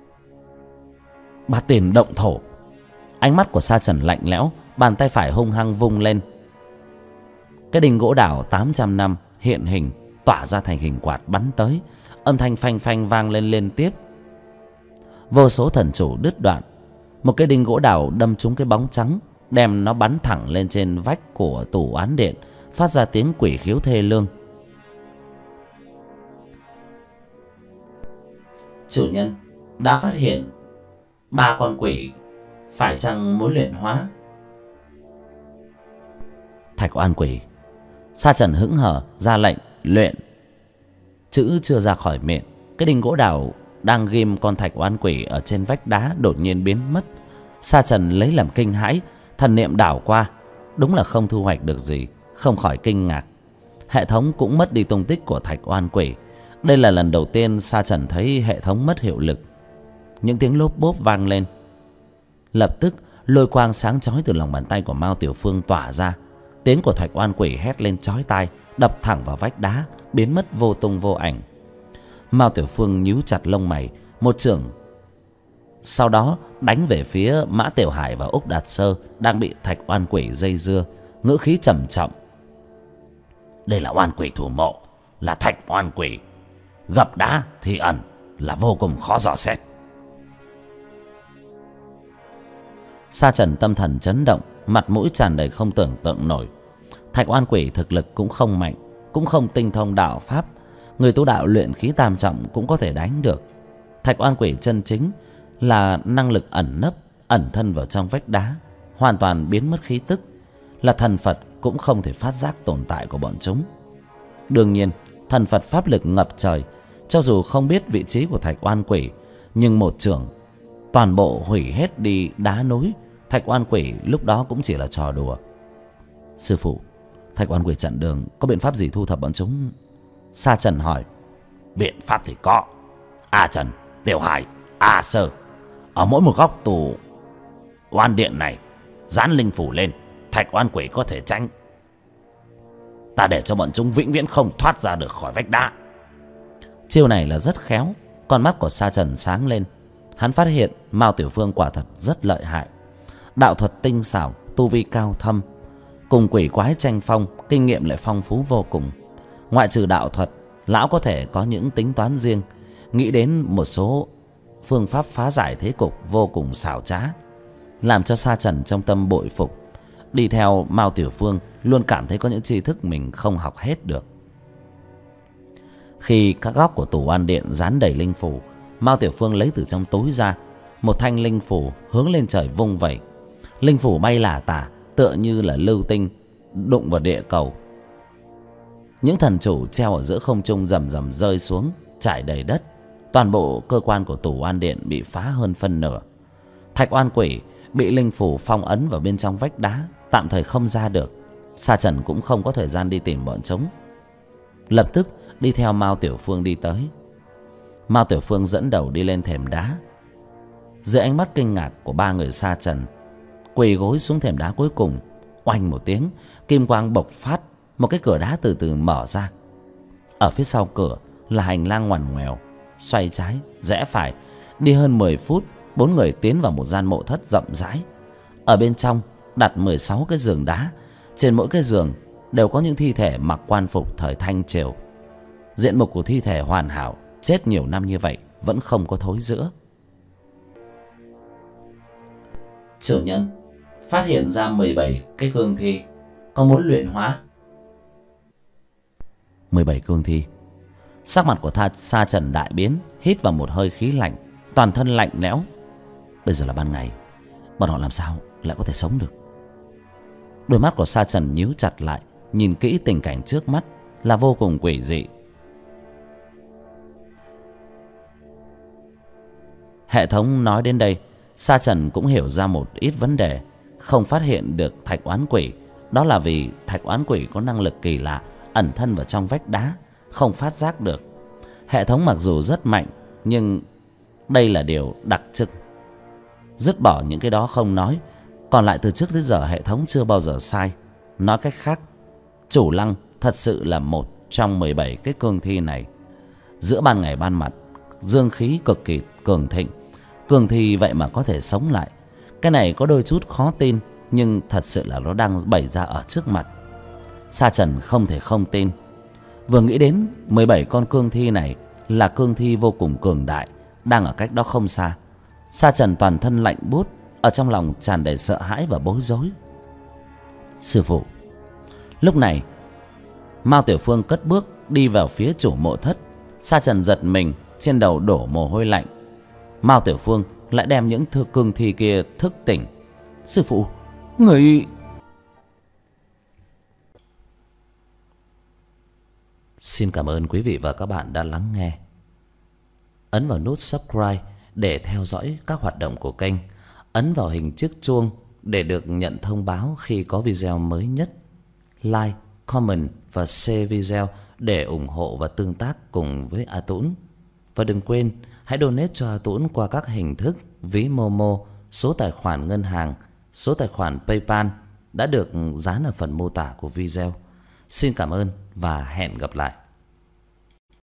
Speaker 1: Bát Tiền động thổ. Ánh mắt của Sa Trần lạnh lẽo, bàn tay phải hung hăng vung lên. Cái đinh gỗ đào 800 năm hiện hình, tỏa ra thành hình quạt bắn tới, âm thanh phanh phanh vang lên liên tiếp. Vô số thần chủ đứt đoạn. Một cái đinh gỗ đào đâm trúng cái bóng trắng, đem nó bắn thẳng lên trên vách của tù oán điện, phát ra tiếng quỷ khiếu thê lương. Chủ nhân đã phát hiện 3 con quỷ, phải chăng muốn luyện hóa? Thạch oan quỷ. Sa Trần hững hờ ra lệnh luyện. Chữ chưa ra khỏi miệng, cái đinh gỗ đào đang ghim con thạch oan quỷ ở trên vách đá đột nhiên biến mất. Sa Trần lấy làm kinh hãi, thần niệm đảo qua, đúng là không thu hoạch được gì, không khỏi kinh ngạc. Hệ thống cũng mất đi tung tích của thạch oan quỷ. Đây là lần đầu tiên Sa Trần thấy hệ thống mất hiệu lực. Những tiếng lốp bốp vang lên. Lập tức lôi quang sáng chói từ lòng bàn tay của Mao Tiểu Phương tỏa ra. Tiếng của thạch oan quỷ hét lên chói tai, đập thẳng vào vách đá, biến mất vô tung vô ảnh. Mao Tiểu Phương nhíu chặt lông mày, một chưởng sau đó đánh về phía Mã Tiểu Hải và Úc Đạt Sơ đang bị thạch oan quỷ dây dưa, ngữ khí trầm trọng. Đây là oan quỷ thủ mộ, là thạch oan quỷ, gặp đá thì ẩn, là vô cùng khó dò xét. Sa Trần tâm thần chấn động, mặt mũi tràn đầy không tưởng tượng nổi. Thạch oan quỷ thực lực cũng không mạnh, cũng không tinh thông đạo pháp, người tu đạo luyện khí tam trọng cũng có thể đánh được. Thạch oan quỷ chân chính là năng lực ẩn nấp, ẩn thân vào trong vách đá, hoàn toàn biến mất khí tức, là thần Phật cũng không thể phát giác tồn tại của bọn chúng. Đương nhiên, thần Phật pháp lực ngập trời, cho dù không biết vị trí của thạch oan quỷ, nhưng một chưởng toàn bộ hủy hết đi đá núi, thạch oan quỷ lúc đó cũng chỉ là trò đùa. Sư phụ, thạch oan quỷ chặn đường, có biện pháp gì thu thập bọn chúng? Sa Trần hỏi. Biện pháp thì có. A Trần, Tiểu Hải, A Sơ, ở mỗi một góc tù oan điện này dán linh phủ lên, thạch oan quỷ có thể tránh. Ta để cho bọn chúng vĩnh viễn không thoát ra được khỏi vách đá. Chiêu này là rất khéo. Con mắt của Sa Trần sáng lên. Hắn phát hiện Mao Tiểu Phương quả thật rất lợi hại, đạo thuật tinh xảo, tu vi cao thâm, cùng quỷ quái tranh phong, kinh nghiệm lại phong phú vô cùng. Ngoại trừ đạo thuật, lão có thể có những tính toán riêng, nghĩ đến một số phương pháp phá giải thế cục vô cùng xảo trá, làm cho Sa Trần trong tâm bội phục. Đi theo Mao Tiểu Phương luôn cảm thấy có những tri thức mình không học hết được.
Speaker 2: Khi các góc của tủ oan điện dán đầy linh phủ, Mao Tiểu Phương lấy từ trong túi ra một thanh linh phủ, hướng lên trời vung vẩy. Linh phủ bay lả tả, tựa như là lưu tinh đụng vào địa cầu. Những thần chủ treo ở giữa không trung rầm rầm rơi xuống, trải đầy đất. Toàn bộ cơ quan của tủ oan điện bị phá hơn phân nửa. Thạch oan quỷ bị linh phủ phong ấn vào bên trong vách đá, tạm thời không ra được. Sa Trần cũng không có thời gian đi tìm bọn chúng, lập tức đi theo Mao Tiểu Phương đi tới. Mao Tiểu Phương dẫn đầu đi lên thềm đá. Dưới ánh mắt kinh ngạc của ba người Sa Trần, quỳ gối xuống thềm đá cuối cùng. Oanh một tiếng, kim quang bộc phát, một cái cửa đá từ từ mở ra. Ở phía sau cửa là hành lang ngoằn ngoèo, xoay trái rẽ phải. Đi hơn 10 phút, bốn người tiến vào một gian mộ thất rộng rãi. Ở bên trong đặt 16 cái giường đá. Trên mỗi cái giường đều có những thi thể mặc quan phục thời Thanh Triều. Diện mục của thi thể hoàn hảo, chết nhiều năm như vậy vẫn không có thối rữa.
Speaker 1: Chủ nhân, phát hiện ra 17 cái cương thi, có muốn luyện hóa.
Speaker 2: 17 cương thi. Sắc mặt của Sa Trần đại biến, hít vào một hơi khí lạnh, toàn thân lạnh lẽo. Bây giờ là ban ngày, bọn họ làm sao lại có thể sống được? Đôi mắt của Sa Trần nhíu chặt lại, nhìn kỹ tình cảnh trước mắt là vô cùng quỷ dị. Hệ thống nói đến đây, Sa Trần cũng hiểu ra một ít vấn đề. Không phát hiện được thạch oán quỷ, đó là vì thạch oán quỷ có năng lực kỳ lạ, ẩn thân vào trong vách đá, không phát giác được. Hệ thống mặc dù rất mạnh, nhưng đây là điều đặc trưng. Dứt bỏ những cái đó không nói, còn lại từ trước tới giờ hệ thống chưa bao giờ sai. Nói cách khác, Chủ Lăng thật sự là một trong 17 cái cương thi này. Giữa ban ngày ban mặt, dương khí cực kỳ cường thịnh, cương thi vậy mà có thể sống lại. Cái này có đôi chút khó tin, nhưng thật sự là nó đang bày ra ở trước mặt. Sa Trần không thể không tin. Vừa nghĩ đến 17 con cương thi này là cương thi vô cùng cường đại, đang ở cách đó không xa, Sa Trần toàn thân lạnh buốt, ở trong lòng tràn đầy sợ hãi và bối rối. Sư phụ. Lúc này Mao Tiểu Phương cất bước đi vào phía chủ mộ thất. Sa Trần giật mình, trên đầu đổ mồ hôi lạnh. Mao Tiểu Phương lại đem những cương thi kia thức tỉnh. Sư phụ, người... Xin cảm ơn quý vị và các bạn đã lắng nghe. Ấn vào nút subscribe để theo dõi các hoạt động của kênh. Ấn vào hình chiếc chuông để được nhận thông báo khi có video mới nhất. Like, comment và share video để ủng hộ và tương tác cùng với A Tũng. Và đừng quên hãy donate cho A Tũng qua các hình thức ví Momo, số tài khoản ngân hàng, số tài khoản PayPal đã được dán ở phần mô tả của video. Xin cảm ơn và hẹn gặp lại.